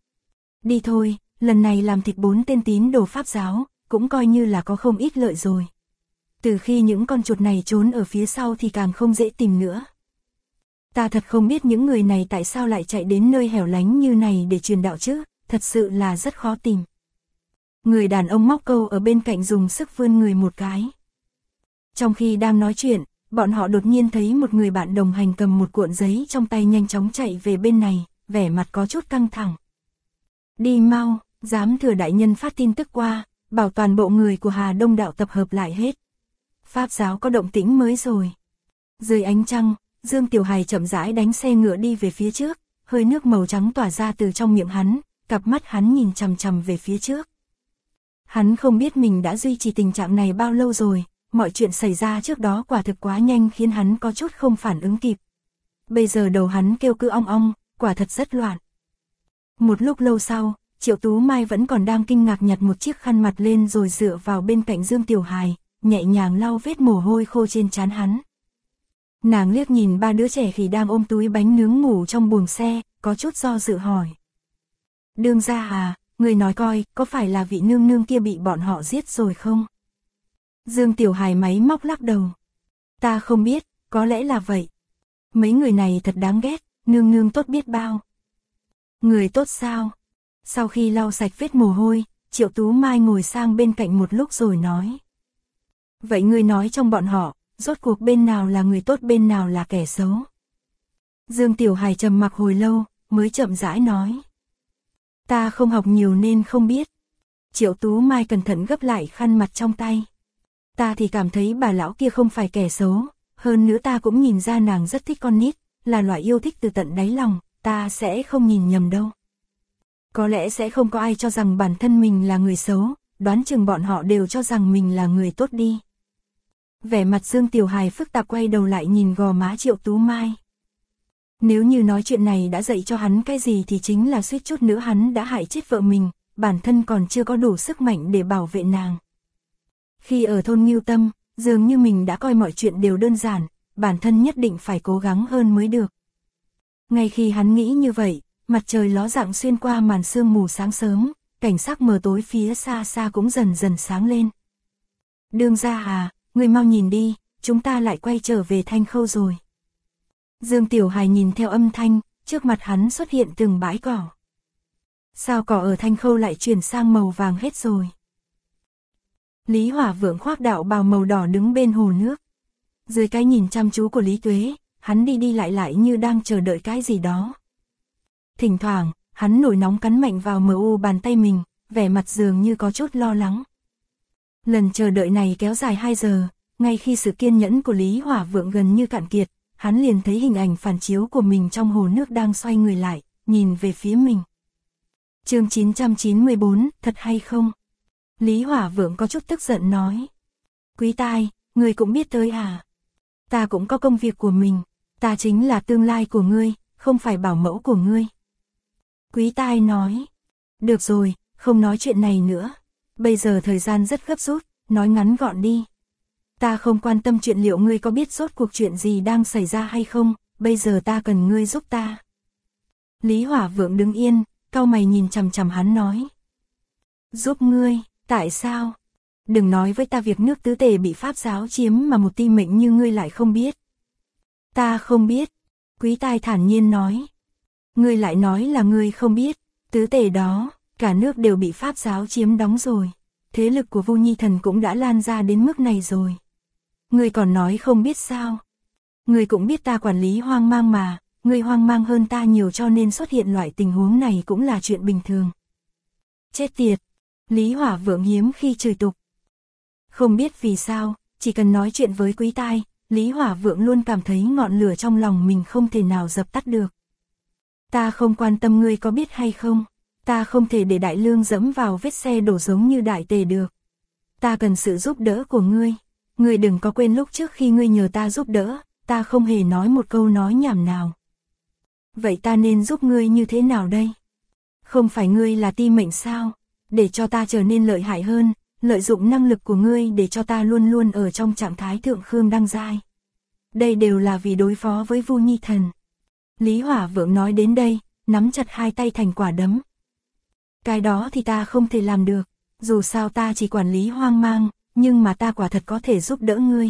Đi thôi, lần này làm thịt 4 tên tín đồ Pháp giáo, cũng coi như là có không ít lợi rồi. Từ khi những con chuột này trốn ở phía sau thì càng không dễ tìm nữa. Ta thật không biết những người này tại sao lại chạy đến nơi hẻo lánh như này để truyền đạo chứ, thật sự là rất khó tìm. Người đàn ông móc câu ở bên cạnh dùng sức vươn người một cái. Trong khi đang nói chuyện, bọn họ đột nhiên thấy một người bạn đồng hành cầm một cuộn giấy trong tay nhanh chóng chạy về bên này, vẻ mặt có chút căng thẳng. Đi mau, giám thừa đại nhân phát tin tức qua, bảo toàn bộ người của Hà Đông đạo tập hợp lại hết. Pháp giáo có động tĩnh mới rồi. Dưới ánh trăng, Dương Tiểu Hài chậm rãi đánh xe ngựa đi về phía trước, hơi nước màu trắng tỏa ra từ trong miệng hắn, cặp mắt hắn nhìn chằm chằm về phía trước. Hắn không biết mình đã duy trì tình trạng này bao lâu rồi, mọi chuyện xảy ra trước đó quả thực quá nhanh khiến hắn có chút không phản ứng kịp. Bây giờ đầu hắn kêu cứ ong ong, quả thật rất loạn. Một lúc lâu sau, Triệu Tú Mai vẫn còn đang kinh ngạc nhặt một chiếc khăn mặt lên rồi dựa vào bên cạnh Dương Tiểu Hài, nhẹ nhàng lau vết mồ hôi khô trên trán hắn. Nàng liếc nhìn 3 đứa trẻ khỉ đang ôm túi bánh nướng ngủ trong buồng xe, có chút do dự hỏi. Đương gia à, người nói coi, có phải là vị nương nương kia bị bọn họ giết rồi không? Dương Tiểu Hài máy móc lắc đầu. Ta không biết, có lẽ là vậy. Mấy người này thật đáng ghét, nương nương tốt biết bao. Người tốt sao? Sau khi lau sạch vết mồ hôi, Triệu Tú Mai ngồi sang bên cạnh một lúc rồi nói. Vậy ngươi nói trong bọn họ, rốt cuộc bên nào là người tốt bên nào là kẻ xấu? Dương Tiểu Hài trầm mặc hồi lâu, mới chậm rãi nói. Ta không học nhiều nên không biết. Triệu Tú Mai cẩn thận gấp lại khăn mặt trong tay. Ta thì cảm thấy bà lão kia không phải kẻ xấu, hơn nữa ta cũng nhìn ra nàng rất thích con nít, là loại yêu thích từ tận đáy lòng, ta sẽ không nhìn nhầm đâu. Có lẽ sẽ không có ai cho rằng bản thân mình là người xấu, đoán chừng bọn họ đều cho rằng mình là người tốt đi. Vẻ mặt Dương Tiểu Hài phức tạp quay đầu lại nhìn gò má Triệu Tú Mai. Nếu như nói chuyện này đã dạy cho hắn cái gì thì chính là suýt chút nữa hắn đã hại chết vợ mình, bản thân còn chưa có đủ sức mạnh để bảo vệ nàng. Khi ở thôn Ngưu Tâm, dường như mình đã coi mọi chuyện đều đơn giản, bản thân nhất định phải cố gắng hơn mới được. Ngay khi hắn nghĩ như vậy, mặt trời ló dạng xuyên qua màn sương mù sáng sớm, cảnh sắc mờ tối phía xa xa cũng dần dần sáng lên. Đương gia à, người mau nhìn đi, chúng ta lại quay trở về Thanh Khâu rồi. Dương Tiểu Hài nhìn theo âm thanh, trước mặt hắn xuất hiện từng bãi cỏ. Sao cỏ ở Thanh Khâu lại chuyển sang màu vàng hết rồi? Lý Hỏa Vượng khoác đạo bào màu đỏ đứng bên hồ nước. Dưới cái nhìn chăm chú của Lý Tuế, hắn đi đi lại lại như đang chờ đợi cái gì đó. Thỉnh thoảng, hắn nổi nóng cắn mạnh vào bàn tay mình, vẻ mặt dường như có chút lo lắng. Lần chờ đợi này kéo dài 2 giờ, ngay khi sự kiên nhẫn của Lý Hỏa Vượng gần như cạn kiệt, hắn liền thấy hình ảnh phản chiếu của mình trong hồ nước đang xoay người lại, nhìn về phía mình. Chương 994, thật hay không? Lý Hỏa Vượng có chút tức giận nói. Quý tai, ngươi cũng biết tới à? Ta cũng có công việc của mình, ta chính là tương lai của ngươi, không phải bảo mẫu của ngươi. Quý tai nói. Được rồi, không nói chuyện này nữa. Bây giờ thời gian rất gấp rút, nói ngắn gọn đi. Ta không quan tâm chuyện liệu ngươi có biết rốt cuộc chuyện gì đang xảy ra hay không, bây giờ ta cần ngươi giúp ta. Lý Hỏa Vượng đứng yên, cau mày nhìn chằm chằm hắn nói. Giúp ngươi, tại sao? Đừng nói với ta việc nước tứ tề bị Pháp giáo chiếm mà một ti mệnh như ngươi lại không biết. Ta không biết. Quý tai thản nhiên nói. Ngươi lại nói là ngươi không biết, tứ tề đó, cả nước đều bị Pháp giáo chiếm đóng rồi. Thế lực của Vu Nhi Thần cũng đã lan ra đến mức này rồi. Ngươi còn nói không biết sao? Ngươi cũng biết ta quản lý hoang mang mà, ngươi hoang mang hơn ta nhiều cho nên xuất hiện loại tình huống này cũng là chuyện bình thường. Chết tiệt! Lý Hỏa Vượng hiếm khi chửi tục. Không biết vì sao, chỉ cần nói chuyện với quý tai, Lý Hỏa Vượng luôn cảm thấy ngọn lửa trong lòng mình không thể nào dập tắt được. Ta không quan tâm ngươi có biết hay không, ta không thể để Đại Lương dẫm vào vết xe đổ giống như Đại Tề được. Ta cần sự giúp đỡ của ngươi. Ngươi đừng có quên lúc trước khi ngươi nhờ ta giúp đỡ, ta không hề nói một câu nói nhảm nào. Vậy ta nên giúp ngươi như thế nào đây? Không phải ngươi là ti mệnh sao? Để cho ta trở nên lợi hại hơn, lợi dụng năng lực của ngươi để cho ta luôn luôn ở trong trạng thái thượng khương đăng giai. Đây đều là vì đối phó với Vu Nhi Thần. Lý Hỏa Vượng nói đến đây, nắm chặt hai tay thành quả đấm. Cái đó thì ta không thể làm được, dù sao ta chỉ quản lý hoang mang, nhưng mà ta quả thật có thể giúp đỡ ngươi.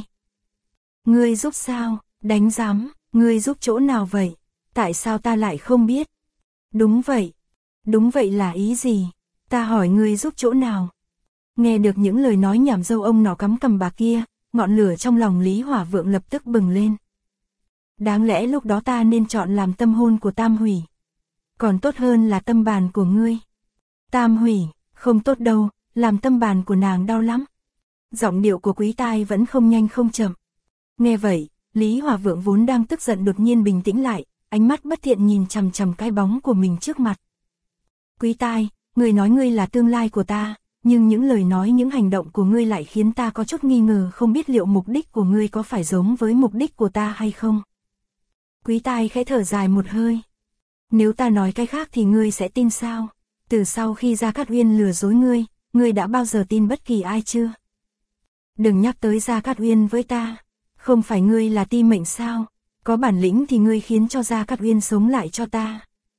Ngươi giúp sao? Đánh giám, ngươi giúp chỗ nào vậy? Tại sao ta lại không biết? Đúng vậy. Đúng vậy là ý gì? Ta hỏi ngươi giúp chỗ nào? Nghe được những lời nói nhảm dâu ông nọ cắm cằm bà kia, ngọn lửa trong lòng Lý Hỏa Vượng lập tức bừng lên. Đáng lẽ lúc đó ta nên chọn làm tâm hôn của Tam Hủy. Còn tốt hơn là tâm bàn của ngươi. Tam Hủy, không tốt đâu, làm tâm bàn của nàng đau lắm. Giọng điệu của quý tai vẫn không nhanh không chậm. Nghe vậy, Lý Hỏa Vượng vốn đang tức giận đột nhiên bình tĩnh lại, ánh mắt bất thiện nhìn chằm chằm cái bóng của mình trước mặt. Quý tai, ngươi nói ngươi là tương lai của ta, nhưng những lời nói những hành động của ngươi lại khiến ta có chút nghi ngờ không biết liệu mục đích của ngươi có phải giống với mục đích của ta hay không. Quý tai khẽ thở dài một hơi. Nếu ta nói cái khác thì ngươi sẽ tin sao? Từ sau khi Gia Cát Uyên lừa dối ngươi đã bao giờ tin bất kỳ ai chưa? Đừng nhắc tới Gia Cát Uyên với ta. Không phải ngươi là ti mệnh sao? Có bản lĩnh thì ngươi khiến cho Gia Cát Uyên sống lại cho ta.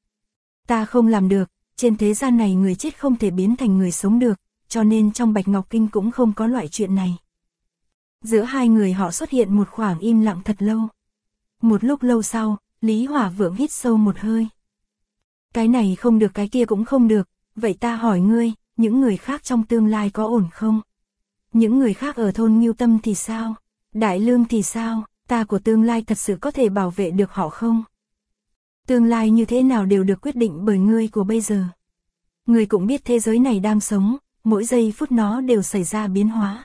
Ta không làm được, trên thế gian này người chết không thể biến thành người sống được, cho nên trong Bạch Ngọc Kinh cũng không có loại chuyện này. Giữa hai người họ xuất hiện một khoảng im lặng thật lâu. Một lúc lâu sau, Lý Hỏa Vượng hít sâu một hơi. Cái này không được cái kia cũng không được, vậy ta hỏi ngươi, những người khác trong tương lai có ổn không? Những người khác ở thôn Ngưu Tâm thì sao? Đại Lương thì sao? Ta của tương lai thật sự có thể bảo vệ được họ không? Tương lai như thế nào đều được quyết định bởi ngươi của bây giờ. Ngươi cũng biết thế giới này đang sống, mỗi giây phút nó đều xảy ra biến hóa.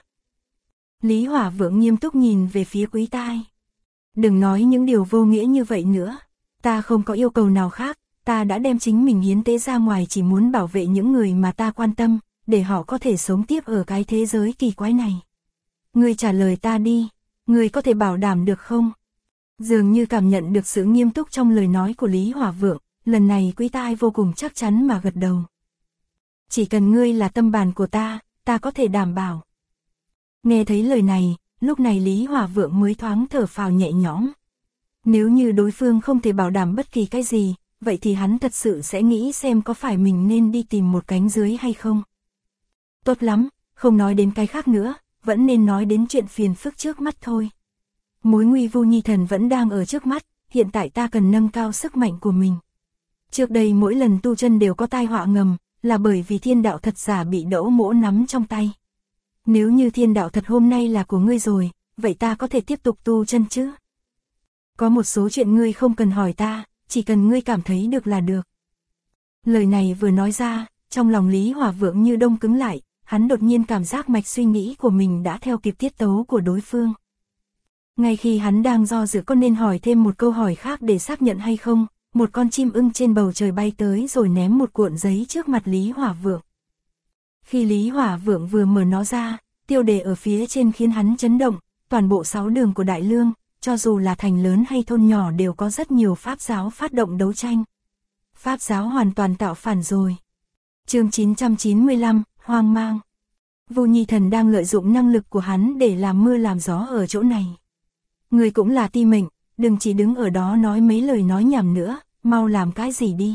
Lý Hỏa Vượng nghiêm túc nhìn về phía quý tai. Đừng nói những điều vô nghĩa như vậy nữa. Ta không có yêu cầu nào khác, ta đã đem chính mình hiến tế ra ngoài chỉ muốn bảo vệ những người mà ta quan tâm, để họ có thể sống tiếp ở cái thế giới kỳ quái này. Ngươi trả lời ta đi, ngươi có thể bảo đảm được không? Dường như cảm nhận được sự nghiêm túc trong lời nói của Lý Hỏa Vượng, lần này quý tai vô cùng chắc chắn mà gật đầu. Chỉ cần ngươi là tâm bàn của ta có thể đảm bảo. Nghe thấy lời này, lúc này Lý Hỏa Vượng mới thoáng thở phào nhẹ nhõm. Nếu như đối phương không thể bảo đảm bất kỳ cái gì, vậy thì hắn thật sự sẽ nghĩ xem có phải mình nên đi tìm một cánh dưới hay không. Tốt lắm, không nói đến cái khác nữa, vẫn nên nói đến chuyện phiền phức trước mắt thôi. Mối nguy Vu Nhi Thần vẫn đang ở trước mắt, hiện tại ta cần nâng cao sức mạnh của mình. Trước đây mỗi lần tu chân đều có tai họa ngầm, là bởi vì thiên đạo thật giả bị Đỗ Mỗ nắm trong tay. Nếu như thiên đạo thật hôm nay là của ngươi rồi, vậy ta có thể tiếp tục tu chân chứ? Có một số chuyện ngươi không cần hỏi ta, chỉ cần ngươi cảm thấy được là được. Lời này vừa nói ra, trong lòng Lý Hỏa Vượng như đông cứng lại, hắn đột nhiên cảm giác mạch suy nghĩ của mình đã theo kịp tiết tấu của đối phương. Ngay khi hắn đang do dự có nên hỏi thêm một câu hỏi khác để xác nhận hay không, một con chim ưng trên bầu trời bay tới rồi ném một cuộn giấy trước mặt Lý Hỏa Vượng. Khi Lý Hỏa Vượng vừa mở nó ra, tiêu đề ở phía trên khiến hắn chấn động, toàn bộ 6 đường của Đại Lương, cho dù là thành lớn hay thôn nhỏ đều có rất nhiều pháp giáo phát động đấu tranh. Pháp giáo hoàn toàn tạo phản rồi. Chương 995, hoang mang. Vô Nhi Thần đang lợi dụng năng lực của hắn để làm mưa làm gió ở chỗ này. Người cũng là ti mệnh, đừng chỉ đứng ở đó nói mấy lời nói nhảm nữa, mau làm cái gì đi.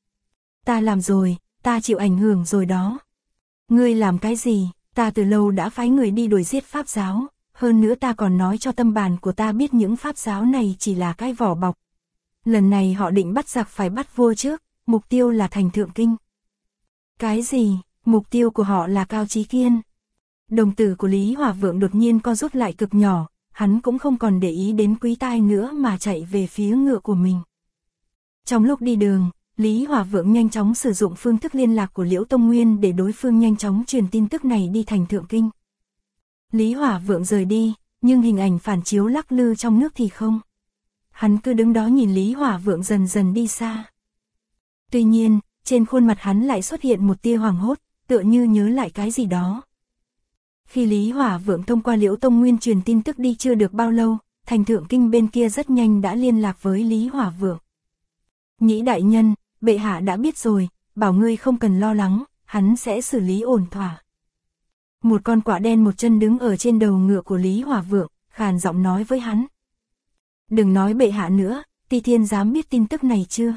Ta làm rồi, ta chịu ảnh hưởng rồi đó. Ngươi làm cái gì, ta từ lâu đã phái người đi đuổi giết pháp giáo, hơn nữa ta còn nói cho tâm bàn của ta biết những pháp giáo này chỉ là cái vỏ bọc. Lần này họ định bắt giặc phải bắt vua trước, mục tiêu là thành Thượng Kinh. Cái gì, mục tiêu của họ là Cao Chí Kiên. Đồng tử của Lý Hỏa Vượng đột nhiên co rút lại cực nhỏ, hắn cũng không còn để ý đến Quý Tai nữa mà chạy về phía ngựa của mình. Trong lúc đi đường, Lý Hỏa Vượng nhanh chóng sử dụng phương thức liên lạc của Liễu Tông Nguyên để đối phương nhanh chóng truyền tin tức này đi thành Thượng Kinh. Lý Hỏa Vượng rời đi, nhưng hình ảnh phản chiếu lắc lư trong nước thì không. Hắn cứ đứng đó nhìn Lý Hỏa Vượng dần dần đi xa. Tuy nhiên, trên khuôn mặt hắn lại xuất hiện một tia hoảng hốt, tựa như nhớ lại cái gì đó. Khi Lý Hỏa Vượng thông qua Liễu Tông Nguyên truyền tin tức đi chưa được bao lâu, thành Thượng Kinh bên kia rất nhanh đã liên lạc với Lý Hỏa Vượng. Nhĩ đại nhân, bệ hạ đã biết rồi, bảo ngươi không cần lo lắng, hắn sẽ xử lý ổn thỏa. Một con quạ đen một chân đứng ở trên đầu ngựa của Lý Hỏa Vượng, khàn giọng nói với hắn. Đừng nói bệ hạ nữa, Ti Thiên dám biết tin tức này chưa?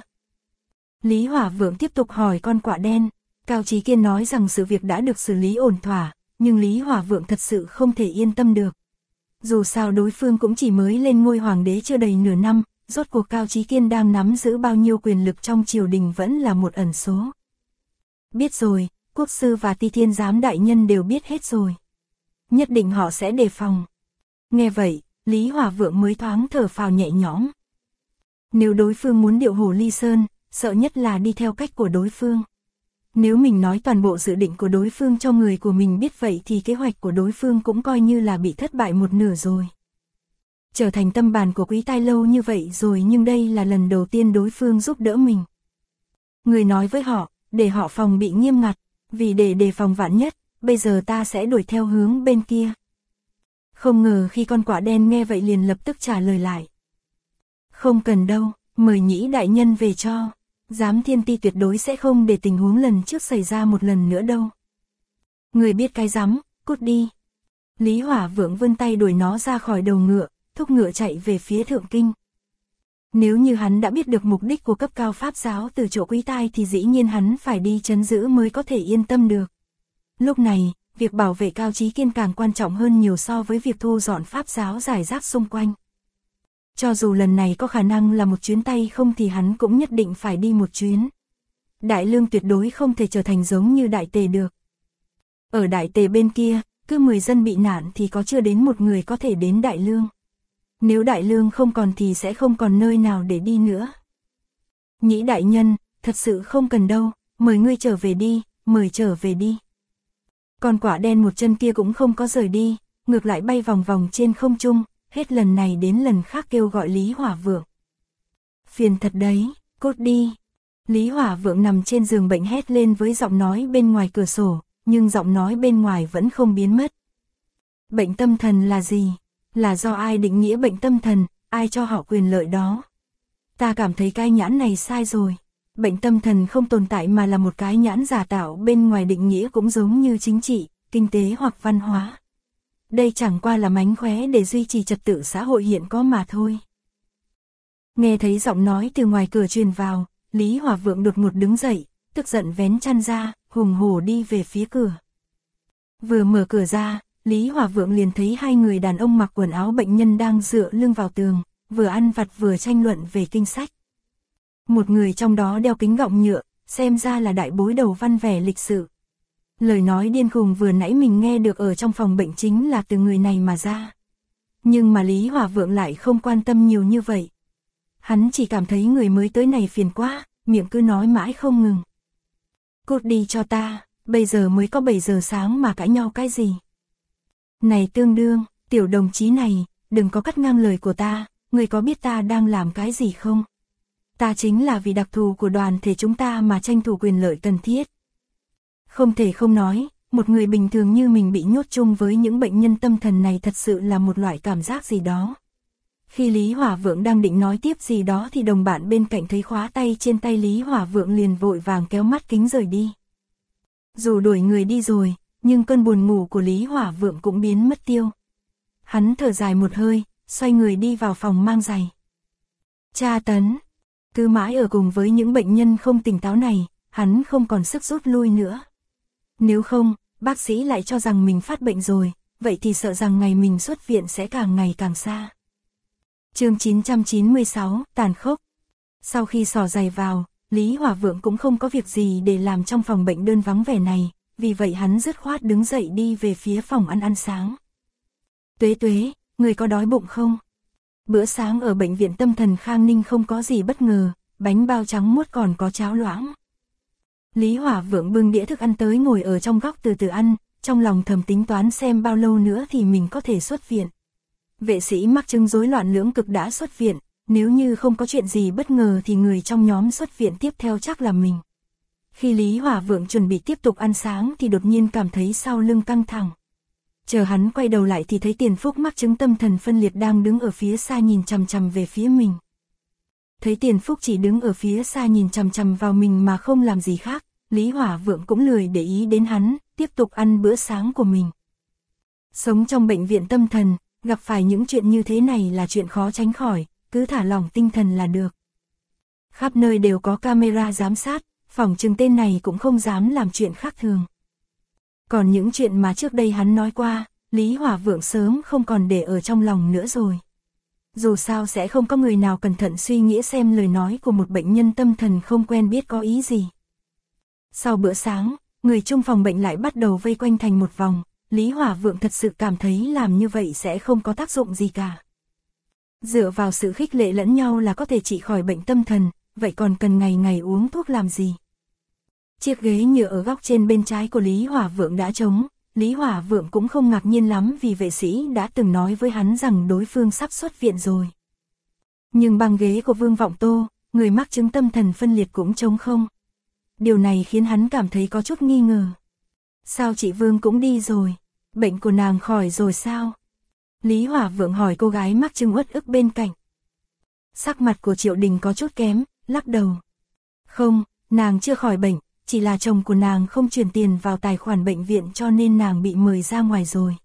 Lý Hỏa Vượng tiếp tục hỏi con quạ đen. Cao Chí Kiên nói rằng sự việc đã được xử lý ổn thỏa, nhưng Lý Hỏa Vượng thật sự không thể yên tâm được. Dù sao đối phương cũng chỉ mới lên ngôi hoàng đế chưa đầy nửa năm, rốt cuộc Cao Chí Kiên đang nắm giữ bao nhiêu quyền lực trong triều đình vẫn là một ẩn số. Biết rồi, quốc sư và Ti Thiên giám đại nhân đều biết hết rồi. Nhất định họ sẽ đề phòng. Nghe vậy, Lý Hỏa Vượng mới thoáng thở phào nhẹ nhõm. Nếu đối phương muốn điệu Hồ Ly Sơn, sợ nhất là đi theo cách của đối phương. Nếu mình nói toàn bộ dự định của đối phương cho người của mình biết vậy thì kế hoạch của đối phương cũng coi như là bị thất bại một nửa rồi. Trở thành tâm bàn của Quý Tai lâu như vậy rồi nhưng đây là lần đầu tiên đối phương giúp đỡ mình. Người nói với họ, để họ phòng bị nghiêm ngặt, vì để đề phòng vạn nhất, bây giờ ta sẽ đuổi theo hướng bên kia. Không ngờ khi con quạ đen nghe vậy liền lập tức trả lời lại. Không cần đâu, mời Nhĩ đại nhân về cho. Giám Thiên Ti tuyệt đối sẽ không để tình huống lần trước xảy ra một lần nữa đâu. Người biết cái rắm, cút đi. Lý Hỏa Vượng vươn tay đuổi nó ra khỏi đầu ngựa, thúc ngựa chạy về phía Thượng Kinh. Nếu như hắn đã biết được mục đích của cấp cao pháp giáo từ chỗ Quý Tai thì dĩ nhiên hắn phải đi trấn giữ mới có thể yên tâm được. Lúc này, việc bảo vệ Cao Chí Kiên càng quan trọng hơn nhiều so với việc thu dọn pháp giáo rải rác xung quanh. Cho dù lần này có khả năng là một chuyến tay không thì hắn cũng nhất định phải đi một chuyến. Đại Lương tuyệt đối không thể trở thành giống như Đại Tề được. Ở Đại Tề bên kia, cứ 10 dân bị nạn thì có chưa đến một người có thể đến Đại Lương. Nếu Đại Lương không còn thì sẽ không còn nơi nào để đi nữa. Nhĩ đại nhân, thật sự không cần đâu, mời ngươi trở về đi, mời trở về đi. Con quạ đen một chân kia cũng không có rời đi, ngược lại bay vòng vòng trên không trung, hết lần này đến lần khác kêu gọi Lý Hỏa Vượng. Phiền thật đấy, cút đi. Lý Hỏa Vượng nằm trên giường bệnh hét lên với giọng nói bên ngoài cửa sổ, nhưng giọng nói bên ngoài vẫn không biến mất. Bệnh tâm thần là gì? Là do ai định nghĩa bệnh tâm thần, ai cho họ quyền lợi đó? Ta cảm thấy cái nhãn này sai rồi. Bệnh tâm thần không tồn tại mà là một cái nhãn giả tạo bên ngoài định nghĩa cũng giống như chính trị, kinh tế hoặc văn hóa. Đây chẳng qua là mánh khóe để duy trì trật tự xã hội hiện có mà thôi. Nghe thấy giọng nói từ ngoài cửa truyền vào, Lý Hỏa Vượng đột ngột đứng dậy, tức giận vén chăn ra, hùng hổ đi về phía cửa. Vừa mở cửa ra, Lý Hỏa Vượng liền thấy hai người đàn ông mặc quần áo bệnh nhân đang dựa lưng vào tường, vừa ăn vặt vừa tranh luận về kinh sách. Một người trong đó đeo kính gọng nhựa, xem ra là đại bối đầu văn vẻ lịch sự. Lời nói điên khùng vừa nãy mình nghe được ở trong phòng bệnh chính là từ người này mà ra. Nhưng mà Lý Hỏa Vượng lại không quan tâm nhiều như vậy. Hắn chỉ cảm thấy người mới tới này phiền quá, miệng cứ nói mãi không ngừng. Cút đi cho ta, bây giờ mới có 7 giờ sáng mà cãi nhau cái gì. Này tương đương, tiểu đồng chí này, đừng có cắt ngang lời của ta, người có biết ta đang làm cái gì không? Ta chính là vì đặc thù của đoàn thể chúng ta mà tranh thủ quyền lợi cần thiết. Không thể không nói, một người bình thường như mình bị nhốt chung với những bệnh nhân tâm thần này thật sự là một loại cảm giác gì đó. Khi Lý Hỏa Vượng đang định nói tiếp gì đó thì đồng bạn bên cạnh thấy khóa tay trên tay Lý Hỏa Vượng liền vội vàng kéo mắt kính rời đi. Dù đuổi người đi rồi, nhưng cơn buồn ngủ của Lý Hỏa Vượng cũng biến mất tiêu. Hắn thở dài một hơi, xoay người đi vào phòng mang giày. Tra tấn, cứ mãi ở cùng với những bệnh nhân không tỉnh táo này, hắn không còn sức rút lui nữa. Nếu không, bác sĩ lại cho rằng mình phát bệnh rồi, vậy thì sợ rằng ngày mình xuất viện sẽ càng ngày càng xa. Chương 996, tàn khốc. Sau khi xỏ giày vào, Lý Hỏa Vượng cũng không có việc gì để làm trong phòng bệnh đơn vắng vẻ này, vì vậy hắn dứt khoát đứng dậy đi về phía phòng ăn sáng. Tuế Tuế, người có đói bụng không? Bữa sáng ở bệnh viện tâm thần Khang Ninh không có gì bất ngờ, bánh bao trắng muốt còn có cháo loãng. Lý Hỏa Vượng bưng đĩa thức ăn tới ngồi ở trong góc từ từ ăn, trong lòng thầm tính toán xem bao lâu nữa thì mình có thể xuất viện. Vệ sĩ mắc chứng rối loạn lưỡng cực đã xuất viện, nếu như không có chuyện gì bất ngờ thì người trong nhóm xuất viện tiếp theo chắc là mình. Khi Lý Hỏa Vượng chuẩn bị tiếp tục ăn sáng thì đột nhiên cảm thấy sau lưng căng thẳng. Chờ hắn quay đầu lại thì thấy Tiền Phúc mắc chứng tâm thần phân liệt đang đứng ở phía xa nhìn chằm chằm về phía mình. Thấy Tiền Phúc chỉ đứng ở phía xa nhìn chằm chằm vào mình mà không làm gì khác, Lý Hỏa Vượng cũng lười để ý đến hắn, tiếp tục ăn bữa sáng của mình. Sống trong bệnh viện tâm thần, gặp phải những chuyện như thế này là chuyện khó tránh khỏi, cứ thả lỏng tinh thần là được. Khắp nơi đều có camera giám sát, phỏng chừng tên này cũng không dám làm chuyện khác thường. Còn những chuyện mà trước đây hắn nói qua, Lý Hỏa Vượng sớm không còn để ở trong lòng nữa rồi. Dù sao sẽ không có người nào cẩn thận suy nghĩ xem lời nói của một bệnh nhân tâm thần không quen biết có ý gì. Sau bữa sáng, người chung phòng bệnh lại bắt đầu vây quanh thành một vòng, Lý Hỏa Vượng thật sự cảm thấy làm như vậy sẽ không có tác dụng gì cả. Dựa vào sự khích lệ lẫn nhau là có thể trị khỏi bệnh tâm thần, vậy còn cần ngày ngày uống thuốc làm gì? Chiếc ghế nhựa ở góc trên bên trái của Lý Hỏa Vượng đã trống, Lý Hỏa Vượng cũng không ngạc nhiên lắm vì vệ sĩ đã từng nói với hắn rằng đối phương sắp xuất viện rồi. Nhưng băng ghế của Vương Vọng Tô, người mắc chứng tâm thần phân liệt cũng trống không. Điều này khiến hắn cảm thấy có chút nghi ngờ. Sao chị Vương cũng đi rồi? Bệnh của nàng khỏi rồi sao? Lý Hỏa Vượng hỏi cô gái mắc chứng uất ức bên cạnh. Sắc mặt của Triệu Đình có chút kém, lắc đầu. Không, nàng chưa khỏi bệnh, chỉ là chồng của nàng không chuyển tiền vào tài khoản bệnh viện cho nên nàng bị mời ra ngoài rồi.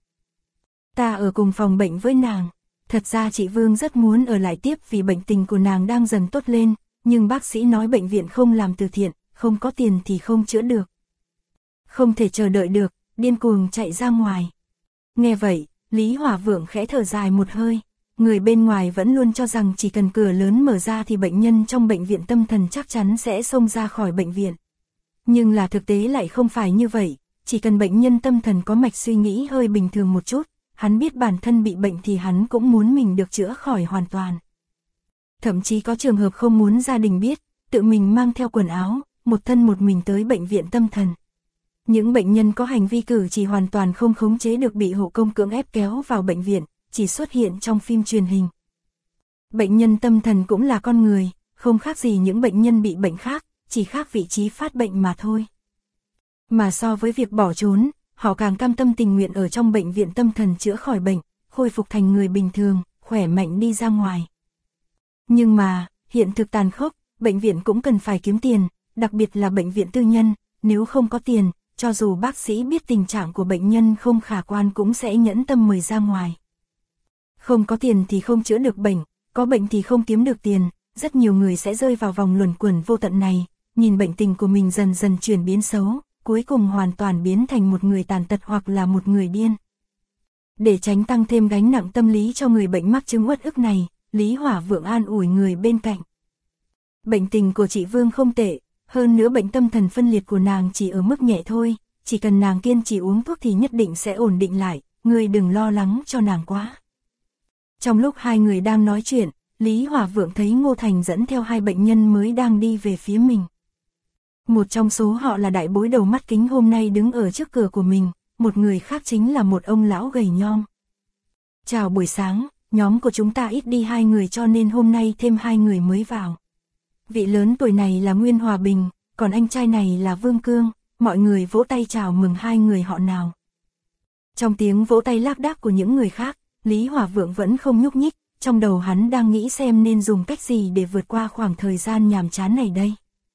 Ta ở cùng phòng bệnh với nàng. Thật ra chị Vương rất muốn ở lại tiếp vì bệnh tình của nàng đang dần tốt lên, nhưng bác sĩ nói bệnh viện không làm từ thiện, không có tiền thì không chữa được. Không thể chờ đợi được, điên cuồng chạy ra ngoài. Nghe vậy, Lý Hỏa Vượng khẽ thở dài một hơi. Người bên ngoài vẫn luôn cho rằng chỉ cần cửa lớn mở ra thì bệnh nhân trong bệnh viện tâm thần chắc chắn sẽ xông ra khỏi bệnh viện. Nhưng là thực tế lại không phải như vậy, chỉ cần bệnh nhân tâm thần có mạch suy nghĩ hơi bình thường một chút, hắn biết bản thân bị bệnh thì hắn cũng muốn mình được chữa khỏi hoàn toàn. Thậm chí có trường hợp không muốn gia đình biết, tự mình mang theo quần áo, một thân một mình tới bệnh viện tâm thần. Những bệnh nhân có hành vi cử chỉ hoàn toàn không khống chế được bị hộ công cưỡng ép kéo vào bệnh viện, chỉ xuất hiện trong phim truyền hình. Bệnh nhân tâm thần cũng là con người, không khác gì những bệnh nhân bị bệnh khác, chỉ khác vị trí phát bệnh mà thôi. Mà so với việc bỏ trốn, họ càng cam tâm tình nguyện ở trong bệnh viện tâm thần chữa khỏi bệnh, khôi phục thành người bình thường, khỏe mạnh đi ra ngoài. Nhưng mà, hiện thực tàn khốc, bệnh viện cũng cần phải kiếm tiền, đặc biệt là bệnh viện tư nhân, nếu không có tiền, cho dù bác sĩ biết tình trạng của bệnh nhân không khả quan cũng sẽ nhẫn tâm mời ra ngoài. Không có tiền thì không chữa được bệnh, có bệnh thì không kiếm được tiền, rất nhiều người sẽ rơi vào vòng luẩn quẩn vô tận này, nhìn bệnh tình của mình dần dần chuyển biến xấu, cuối cùng hoàn toàn biến thành một người tàn tật hoặc là một người điên. Để tránh tăng thêm gánh nặng tâm lý cho người bệnh mắc chứng uất ức này, Lý Hỏa Vượng an ủi người bên cạnh. Bệnh tình của chị Vương không tệ, hơn nữa bệnh tâm thần phân liệt của nàng chỉ ở mức nhẹ thôi, chỉ cần nàng kiên trì uống thuốc thì nhất định sẽ ổn định lại, ngươi đừng lo lắng cho nàng quá. Trong lúc hai người đang nói chuyện, Lý Hòa Vượng thấy Ngô Thành dẫn theo hai bệnh nhân mới đang đi về phía mình. Một trong số họ là đại bối đầu mắt kính hôm nay đứng ở trước cửa của mình, một người khác chính là một ông lão gầy nhom. Chào buổi sáng, nhóm của chúng ta ít đi 2 người cho nên hôm nay thêm 2 người mới vào. Vị lớn tuổi này là Nguyên Hòa Bình, còn anh trai này là Vương Cương, mọi người vỗ tay chào mừng 2 người họ nào. Trong tiếng vỗ tay lác đác của những người khác, Lý Hòa Vượng vẫn không nhúc nhích, trong đầu hắn đang nghĩ xem nên dùng cách gì để vượt qua khoảng thời gian nhàm chán này đây.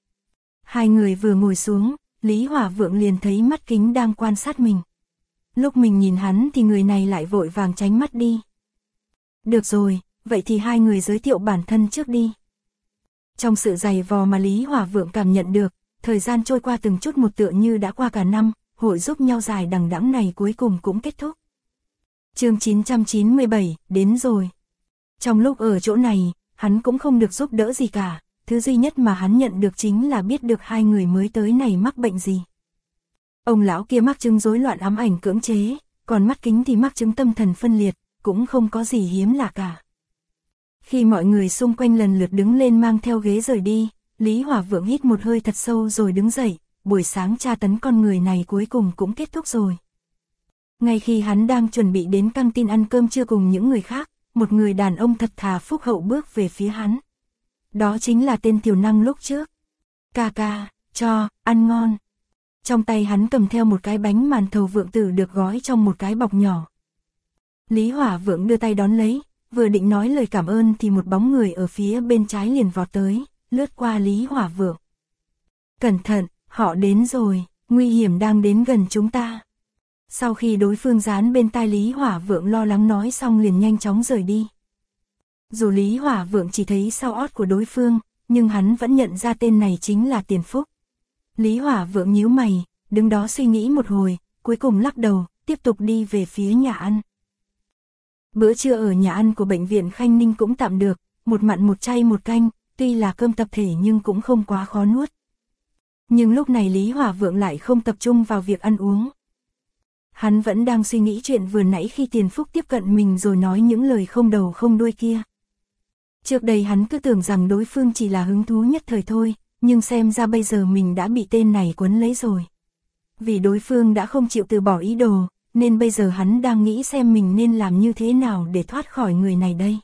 2 người vừa ngồi xuống, Lý Hòa Vượng liền thấy mắt kính đang quan sát mình. Lúc mình nhìn hắn thì người này lại vội vàng tránh mắt đi. Được rồi, vậy thì 2 người giới thiệu bản thân trước đi. Trong sự dày vò mà Lý Hòa Vượng cảm nhận được, thời gian trôi qua từng chút một tựa như đã qua cả năm, hội giúp nhau dài đằng đẵng này cuối cùng cũng kết thúc. Chương 997, đến rồi. Trong lúc ở chỗ này, hắn cũng không được giúp đỡ gì cả, thứ duy nhất mà hắn nhận được chính là biết được 2 người mới tới này mắc bệnh gì. Ông lão kia mắc chứng rối loạn ám ảnh cưỡng chế, còn mắt kính thì mắc chứng tâm thần phân liệt, cũng không có gì hiếm lạ cả. Khi mọi người xung quanh lần lượt đứng lên mang theo ghế rời đi, Lý Hòa Vượng hít một hơi thật sâu rồi đứng dậy, buổi sáng tra tấn con người này cuối cùng cũng kết thúc rồi. Ngay khi hắn đang chuẩn bị đến căng tin ăn cơm trưa cùng những người khác, một người đàn ông thật thà phúc hậu bước về phía hắn. Đó chính là tên tiểu năng lúc trước. Ca ca, cho, ăn ngon. Trong tay hắn cầm theo một cái bánh màn thầu Vượng Tử được gói trong một cái bọc nhỏ. Lý Hòa Vượng đưa tay đón lấy, vừa định nói lời cảm ơn thì một bóng người ở phía bên trái liền vọt tới, lướt qua Lý Hòa Vượng. Cẩn thận, họ đến rồi, nguy hiểm đang đến gần chúng ta. Sau khi đối phương dán bên tai Lý Hòa Vượng lo lắng nói xong liền nhanh chóng rời đi. Dù Lý Hòa Vượng chỉ thấy sau ót của đối phương, nhưng hắn vẫn nhận ra tên này chính là Tiền Phúc. Lý Hòa Vượng nhíu mày, đứng đó suy nghĩ một hồi, cuối cùng lắc đầu, tiếp tục đi về phía nhà ăn. Bữa trưa ở nhà ăn của bệnh viện Khanh Ninh cũng tạm được, một mặn một chay một canh, tuy là cơm tập thể nhưng cũng không quá khó nuốt. Nhưng lúc này Lý Hòa Vượng lại không tập trung vào việc ăn uống. Hắn vẫn đang suy nghĩ chuyện vừa nãy khi Tiền Phúc tiếp cận mình rồi nói những lời không đầu không đuôi kia. Trước đây hắn cứ tưởng rằng đối phương chỉ là hứng thú nhất thời thôi, nhưng xem ra bây giờ mình đã bị tên này quấn lấy rồi. Vì đối phương đã không chịu từ bỏ ý đồ, nên bây giờ hắn đang nghĩ xem mình nên làm như thế nào để thoát khỏi người này đây.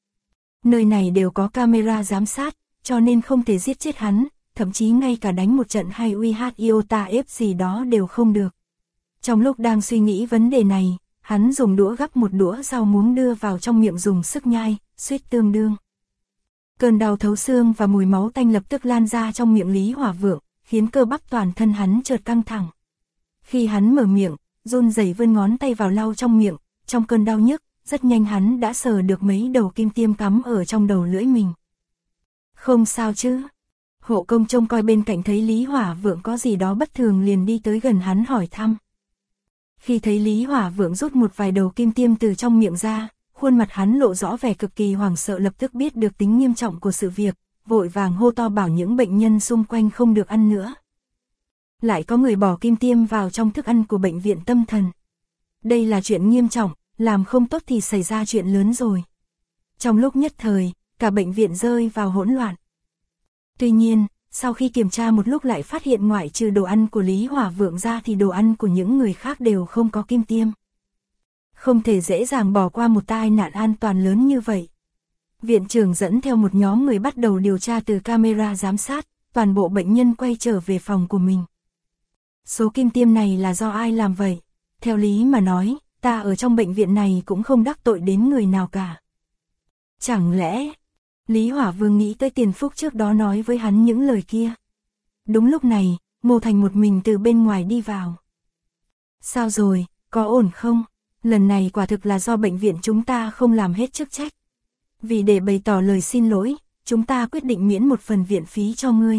Nơi này đều có camera giám sát, cho nên không thể giết chết hắn, thậm chí ngay cả đánh một trận hay uy hát iota ép gì đó đều không được. Trong lúc đang suy nghĩ vấn đề này, hắn dùng đũa gắp một đũa rau muống đưa vào trong miệng dùng sức nhai, suýt tương đương. Cơn đau thấu xương và mùi máu tanh lập tức lan ra trong miệng Lý Hòa Vượng, khiến cơ bắp toàn thân hắn chợt căng thẳng. Khi hắn mở miệng, run rẩy vươn ngón tay vào lau trong miệng, trong cơn đau nhức, rất nhanh hắn đã sờ được mấy đầu kim tiêm cắm ở trong đầu lưỡi mình. Không sao chứ? Hộ công trông coi bên cạnh thấy Lý Hòa Vượng có gì đó bất thường liền đi tới gần hắn hỏi thăm. Khi thấy Lý Hòa Vượng rút một vài đầu kim tiêm từ trong miệng ra, khuôn mặt hắn lộ rõ vẻ cực kỳ hoảng sợ, lập tức biết được tính nghiêm trọng của sự việc, vội vàng hô to bảo những bệnh nhân xung quanh không được ăn nữa. Lại có người bỏ kim tiêm vào trong thức ăn của bệnh viện tâm thần. Đây là chuyện nghiêm trọng, làm không tốt thì xảy ra chuyện lớn rồi. Trong lúc nhất thời, cả bệnh viện rơi vào hỗn loạn. Tuy nhiên, sau khi kiểm tra một lúc lại phát hiện ngoại trừ đồ ăn của Lý Hòa Vượng ra thì đồ ăn của những người khác đều không có kim tiêm. Không thể dễ dàng bỏ qua một tai nạn an toàn lớn như vậy. Viện trưởng dẫn theo một nhóm người bắt đầu điều tra từ camera giám sát, toàn bộ bệnh nhân quay trở về phòng của mình. Số kim tiêm này là do ai làm vậy? Theo lý mà nói, ta ở trong bệnh viện này cũng không đắc tội đến người nào cả. Chẳng lẽ... Lý Hỏa Vương nghĩ tới Tiền Phúc trước đó nói với hắn những lời kia. Đúng lúc này, Ngô Thành một mình từ bên ngoài đi vào. Sao rồi, có ổn không? Lần này quả thực là do bệnh viện chúng ta không làm hết chức trách. Vì để bày tỏ lời xin lỗi, chúng ta quyết định miễn một phần viện phí cho ngươi.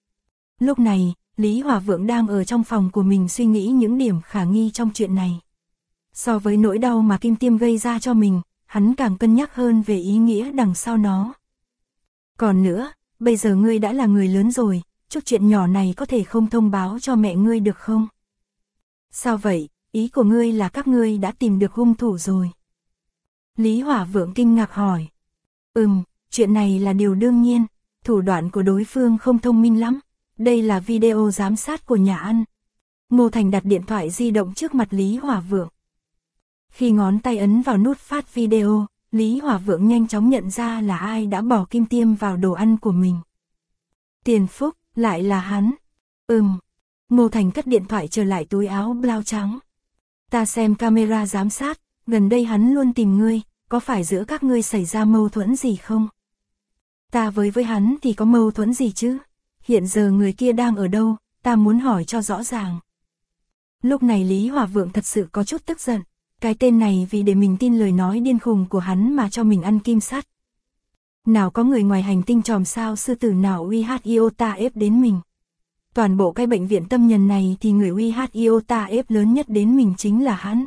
Lúc này, Lý Hỏa Vượng đang ở trong phòng của mình suy nghĩ những điểm khả nghi trong chuyện này. So với nỗi đau mà kim tiêm gây ra cho mình, hắn càng cân nhắc hơn về ý nghĩa đằng sau nó. Còn nữa, bây giờ ngươi đã là người lớn rồi, chút chuyện nhỏ này có thể không thông báo cho mẹ ngươi được không? Sao vậy, ý của ngươi là các ngươi đã tìm được hung thủ rồi? Lý Hỏa Vượng kinh ngạc hỏi. Chuyện này là điều đương nhiên, thủ đoạn của đối phương không thông minh lắm, đây là video giám sát của nhà ăn. Ngô Thành đặt điện thoại di động trước mặt Lý Hỏa Vượng. Khi ngón tay ấn vào nút phát video, Lý Hỏa Vượng nhanh chóng nhận ra là ai đã bỏ kim tiêm vào đồ ăn của mình. Tiền Phúc, lại là hắn. Ngô Thành cất điện thoại trở lại túi áo blau trắng. Ta xem camera giám sát, gần đây hắn luôn tìm ngươi, có phải giữa các ngươi xảy ra mâu thuẫn gì không? Ta với hắn thì có mâu thuẫn gì chứ? Hiện giờ người kia đang ở đâu, ta muốn hỏi cho rõ ràng. Lúc này Lý Hỏa Vượng thật sự có chút tức giận. Cái tên này vì để mình tin lời nói điên khùng của hắn mà cho mình ăn kim sắt. Nào có người ngoài hành tinh tròm sao sư tử nào uy hát iota ép đến mình. Toàn bộ cái bệnh viện tâm nhân này thì người uy hát iota ép lớn nhất đến mình chính là hắn.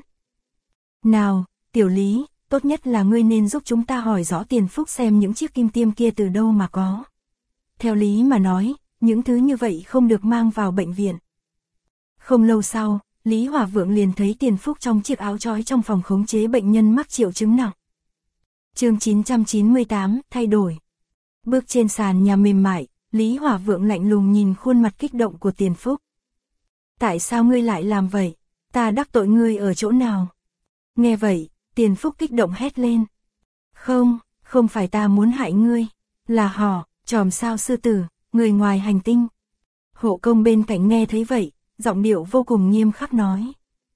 Nào, Tiểu Lý, tốt nhất là ngươi nên giúp chúng ta hỏi rõ Tiền Phúc xem những chiếc kim tiêm kia từ đâu mà có. Theo lý mà nói, những thứ như vậy không được mang vào bệnh viện. Không lâu sau, Lý Hỏa Vượng liền thấy Tiền Phúc trong chiếc áo trói trong phòng khống chế bệnh nhân mắc triệu chứng nặng. Chương 998, thay đổi. Bước trên sàn nhà mềm mại, Lý Hỏa Vượng lạnh lùng nhìn khuôn mặt kích động của Tiền Phúc. Tại sao ngươi lại làm vậy? Ta đắc tội ngươi ở chỗ nào? Nghe vậy, Tiền Phúc kích động hét lên. Không phải ta muốn hại ngươi, là họ, tròm sao sư tử, người ngoài hành tinh. Hộ công bên cạnh nghe thấy vậy, giọng điệu vô cùng nghiêm khắc nói.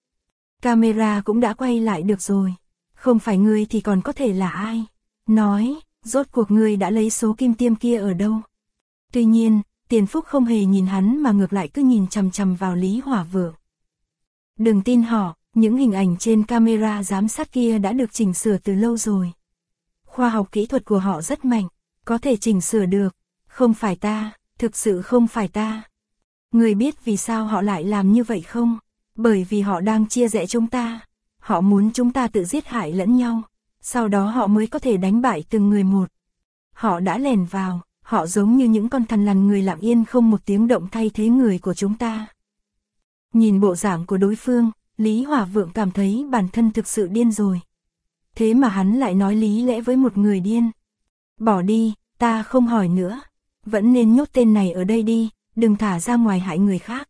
Camera cũng đã quay lại được rồi, không phải ngươi thì còn có thể là ai? Nói, rốt cuộc ngươi đã lấy số kim tiêm kia ở đâu? Tuy nhiên, Tiền Phúc không hề nhìn hắn mà ngược lại cứ nhìn chằm chằm vào Lý Hỏa Vượng. Đừng tin họ, những hình ảnh trên camera giám sát kia đã được chỉnh sửa từ lâu rồi. Khoa học kỹ thuật của họ rất mạnh, có thể chỉnh sửa được. Không phải ta, thực sự không phải ta. Người biết vì sao họ lại làm như vậy không? Bởi vì họ đang chia rẽ chúng ta. Họ muốn chúng ta tự giết hại lẫn nhau. Sau đó họ mới có thể đánh bại từng người một. Họ đã lèn vào, họ giống như những con thằn lằn người lặng yên không một tiếng động thay thế người của chúng ta. Nhìn bộ dạng của đối phương, Lý Hỏa Vượng cảm thấy bản thân thực sự điên rồi. Thế mà hắn lại nói lý lẽ với một người điên. Bỏ đi, ta không hỏi nữa. Vẫn nên nhốt tên này ở đây đi, đừng thả ra ngoài hại người khác.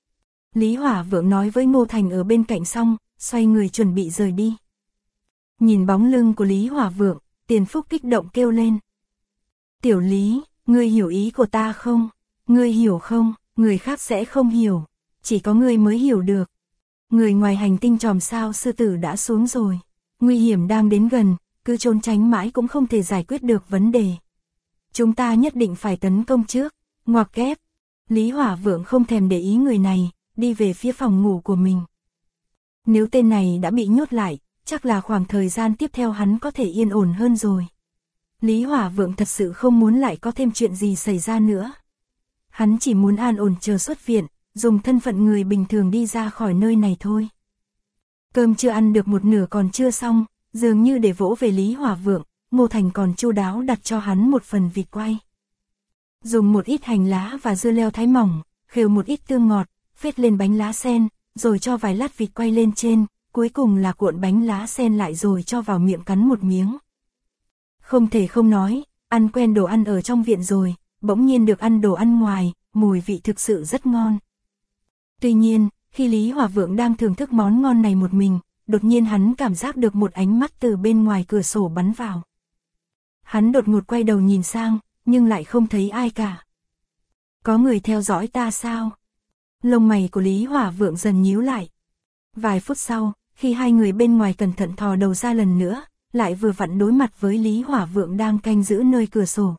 Lý Hỏa Vượng nói với Ngô Thành ở bên cạnh xong, xoay người chuẩn bị rời đi. Nhìn bóng lưng của Lý Hỏa Vượng, Tiền Phúc kích động kêu lên. Tiểu Lý, ngươi hiểu ý của ta không? Ngươi hiểu không? Người khác sẽ không hiểu. Chỉ có ngươi mới hiểu được. Người ngoài hành tinh tròm sao sư tử đã xuống rồi. Nguy hiểm đang đến gần, cứ trốn tránh mãi cũng không thể giải quyết được vấn đề. Chúng ta nhất định phải tấn công trước. Ngoặc kép. Lý Hỏa Vượng không thèm để ý người này, đi về phía phòng ngủ của mình. Nếu tên này đã bị nhốt lại, chắc là khoảng thời gian tiếp theo hắn có thể yên ổn hơn rồi. Lý Hỏa Vượng thật sự không muốn lại có thêm chuyện gì xảy ra nữa. Hắn chỉ muốn an ổn chờ xuất viện, dùng thân phận người bình thường đi ra khỏi nơi này thôi. Cơm chưa ăn được một nửa còn chưa xong, dường như để vỗ về Lý Hỏa Vượng, Ngô Thành còn chu đáo đặt cho hắn một phần vịt quay. Dùng một ít hành lá và dưa leo thái mỏng, khều một ít tương ngọt, phết lên bánh lá sen, rồi cho vài lát vịt quay lên trên, cuối cùng là cuộn bánh lá sen lại rồi cho vào miệng cắn một miếng. Không thể không nói, ăn quen đồ ăn ở trong viện rồi, bỗng nhiên được ăn đồ ăn ngoài, mùi vị thực sự rất ngon. Tuy nhiên, khi Lý Hỏa Vượng đang thưởng thức món ngon này một mình, đột nhiên hắn cảm giác được một ánh mắt từ bên ngoài cửa sổ bắn vào. Hắn đột ngột quay đầu nhìn sang, nhưng lại không thấy ai cả. Có người theo dõi ta sao? Lông mày của Lý Hỏa Vượng dần nhíu lại. Vài phút sau, khi hai người bên ngoài cẩn thận thò đầu ra lần nữa, lại vừa vặn đối mặt với Lý Hỏa Vượng đang canh giữ nơi cửa sổ.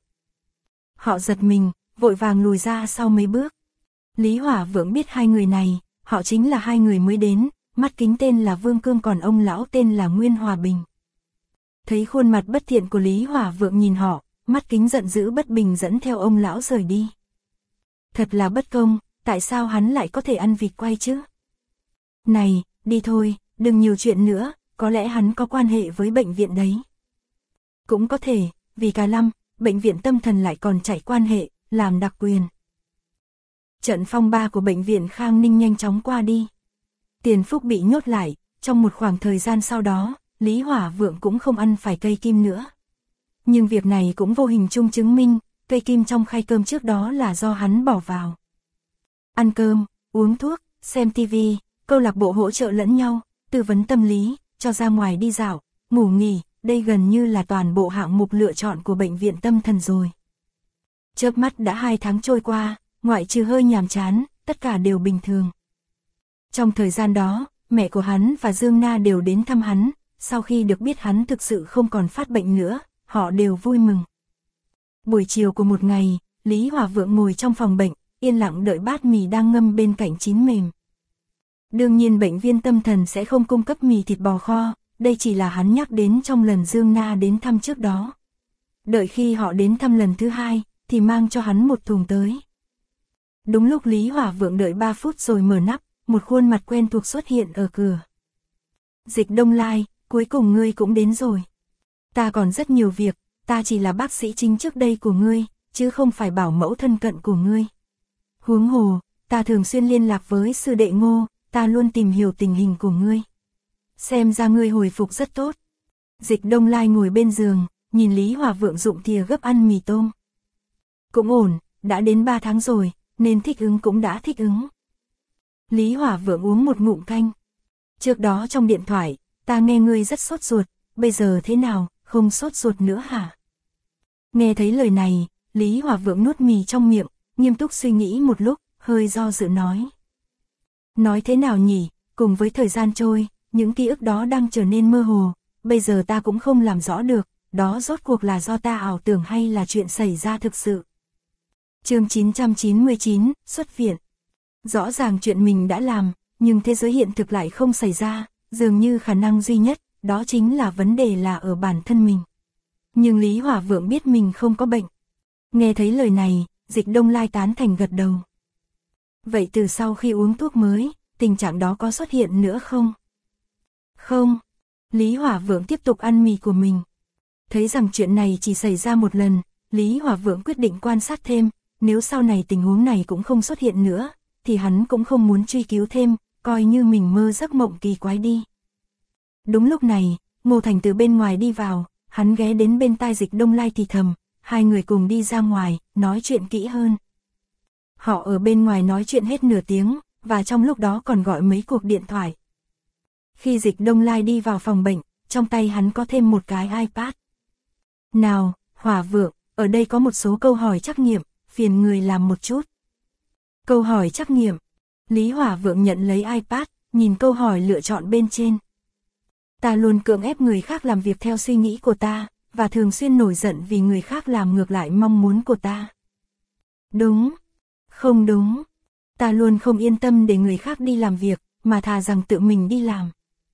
Họ giật mình, vội vàng lùi ra sau mấy bước. Lý Hỏa Vượng biết hai người này, họ chính là hai người mới đến, mắt kính tên là Vương Cương còn ông lão tên là Nguyên Hòa Bình. Thấy khuôn mặt bất thiện của Lý Hỏa Vượng nhìn họ, mắt kính giận dữ bất bình dẫn theo ông lão rời đi. Thật là bất công, tại sao hắn lại có thể ăn vịt quay chứ? Này, đi thôi, đừng nhiều chuyện nữa, có lẽ hắn có quan hệ với bệnh viện đấy. Cũng có thể, vì cả năm, bệnh viện tâm thần lại còn chạy quan hệ, làm đặc quyền. Trận phong ba của bệnh viện Khang Ninh nhanh chóng qua đi. Tiền Phúc bị nhốt lại, trong một khoảng thời gian sau đó, Lý Hỏa Vượng cũng không ăn phải cây kim nữa. Nhưng việc này cũng vô hình chung chứng minh, cây kim trong khay cơm trước đó là do hắn bỏ vào. Ăn cơm, uống thuốc, xem tivi, câu lạc bộ hỗ trợ lẫn nhau, tư vấn tâm lý, cho ra ngoài đi dạo, ngủ nghỉ, đây gần như là toàn bộ hạng mục lựa chọn của bệnh viện tâm thần rồi. Chớp mắt đã 2 tháng trôi qua, ngoại trừ hơi nhàm chán, tất cả đều bình thường. Trong thời gian đó, mẹ của hắn và Dương Na đều đến thăm hắn, sau khi được biết hắn thực sự không còn phát bệnh nữa, họ đều vui mừng. Buổi chiều của một ngày, Lý Hỏa Vượng ngồi trong phòng bệnh, yên lặng đợi bát mì đang ngâm bên cạnh chín mềm. Đương nhiên bệnh viện tâm thần sẽ không cung cấp mì thịt bò kho, đây chỉ là hắn nhắc đến trong lần Dương Na đến thăm trước đó. Đợi khi họ đến thăm lần thứ 2, thì mang cho hắn một thùng tới. Đúng lúc Lý Hỏa Vượng đợi 3 phút rồi mở nắp, một khuôn mặt quen thuộc xuất hiện ở cửa. Dịch Đông Lai, cuối cùng ngươi cũng đến rồi. Ta còn rất nhiều việc, ta chỉ là bác sĩ chính trước đây của ngươi, chứ không phải bảo mẫu thân cận của ngươi. Huống hồ, ta thường xuyên liên lạc với sư đệ Ngô, ta luôn tìm hiểu tình hình của ngươi. Xem ra ngươi hồi phục rất tốt. Dịch Đông Lai ngồi bên giường, nhìn Lý Hỏa Vượng dụng thìa gấp ăn mì tôm. Cũng ổn, đã đến 3 tháng rồi, nên thích ứng cũng đã thích ứng. Lý Hỏa Vượng uống một ngụm canh. Trước đó trong điện thoại, ta nghe ngươi rất sốt ruột, bây giờ thế nào, không sốt ruột nữa hả? Nghe thấy lời này, Lý Hỏa Vượng nuốt mì trong miệng, nghiêm túc suy nghĩ một lúc, hơi do dự nói. Nói thế nào nhỉ, cùng với thời gian trôi, những ký ức đó đang trở nên mơ hồ, bây giờ ta cũng không làm rõ được, đó rốt cuộc là do ta ảo tưởng hay là chuyện xảy ra thực sự. Chương 999, xuất viện. Rõ ràng chuyện mình đã làm, nhưng thế giới hiện thực lại không xảy ra, dường như khả năng duy nhất, đó chính là vấn đề là ở bản thân mình. Nhưng Lý Hỏa Vượng biết mình không có bệnh. Nghe thấy lời này, Dịch Đông Lai tán thành gật đầu. Vậy từ sau khi uống thuốc mới, tình trạng đó có xuất hiện nữa không? Không. Lý Hỏa Vượng tiếp tục ăn mì của mình. Thấy rằng chuyện này chỉ xảy ra một lần, Lý Hỏa Vượng quyết định quan sát thêm, nếu sau này tình huống này cũng không xuất hiện nữa, thì hắn cũng không muốn truy cứu thêm, coi như mình mơ giấc mộng kỳ quái đi. Đúng lúc này, Ngô Thành từ bên ngoài đi vào, hắn ghé đến bên tai Dịch Đông Lai thì thầm, hai người cùng đi ra ngoài, nói chuyện kỹ hơn. Họ ở bên ngoài nói chuyện hết nửa tiếng, và trong lúc đó còn gọi mấy cuộc điện thoại. Khi Dịch Đông Lai đi vào phòng bệnh, trong tay hắn có thêm một cái iPad. Nào, Hỏa Vượng, ở đây có một số câu hỏi trắc nghiệm, phiền người làm một chút. Câu hỏi trắc nghiệm. Lý Hỏa Vượng nhận lấy iPad, nhìn câu hỏi lựa chọn bên trên. Ta luôn cưỡng ép người khác làm việc theo suy nghĩ của ta, và thường xuyên nổi giận vì người khác làm ngược lại mong muốn của ta. Đúng. Không đúng. Ta luôn không yên tâm để người khác đi làm việc, mà thà rằng tự mình đi làm.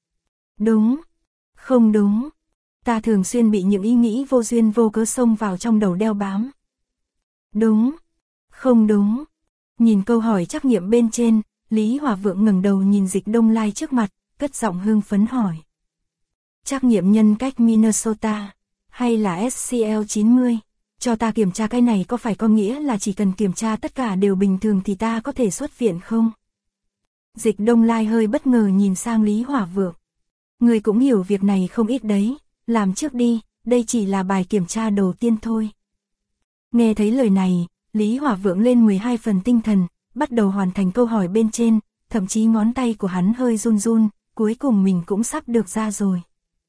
Đúng. Không đúng. Ta thường xuyên bị những ý nghĩ vô duyên vô cớ xông vào trong đầu đeo bám. Đúng. Không đúng. Nhìn câu hỏi trắc nghiệm bên trên, Lý Hỏa Vượng ngẩng đầu nhìn Dịch Đông Lai trước mặt, cất giọng hưng phấn hỏi. Trắc nghiệm nhân cách Minnesota, hay là SCL-90? Cho ta kiểm tra cái này có phải có nghĩa là chỉ cần kiểm tra tất cả đều bình thường thì ta có thể xuất viện không? Dịch Đông Lai hơi bất ngờ nhìn sang Lý Hỏa Vượng. Người cũng hiểu việc này không ít đấy, làm trước đi, đây chỉ là bài kiểm tra đầu tiên thôi. Nghe thấy lời này, Lý Hỏa Vượng lên 12 phần tinh thần, bắt đầu hoàn thành câu hỏi bên trên, thậm chí ngón tay của hắn hơi run run, cuối cùng mình cũng sắp được ra rồi.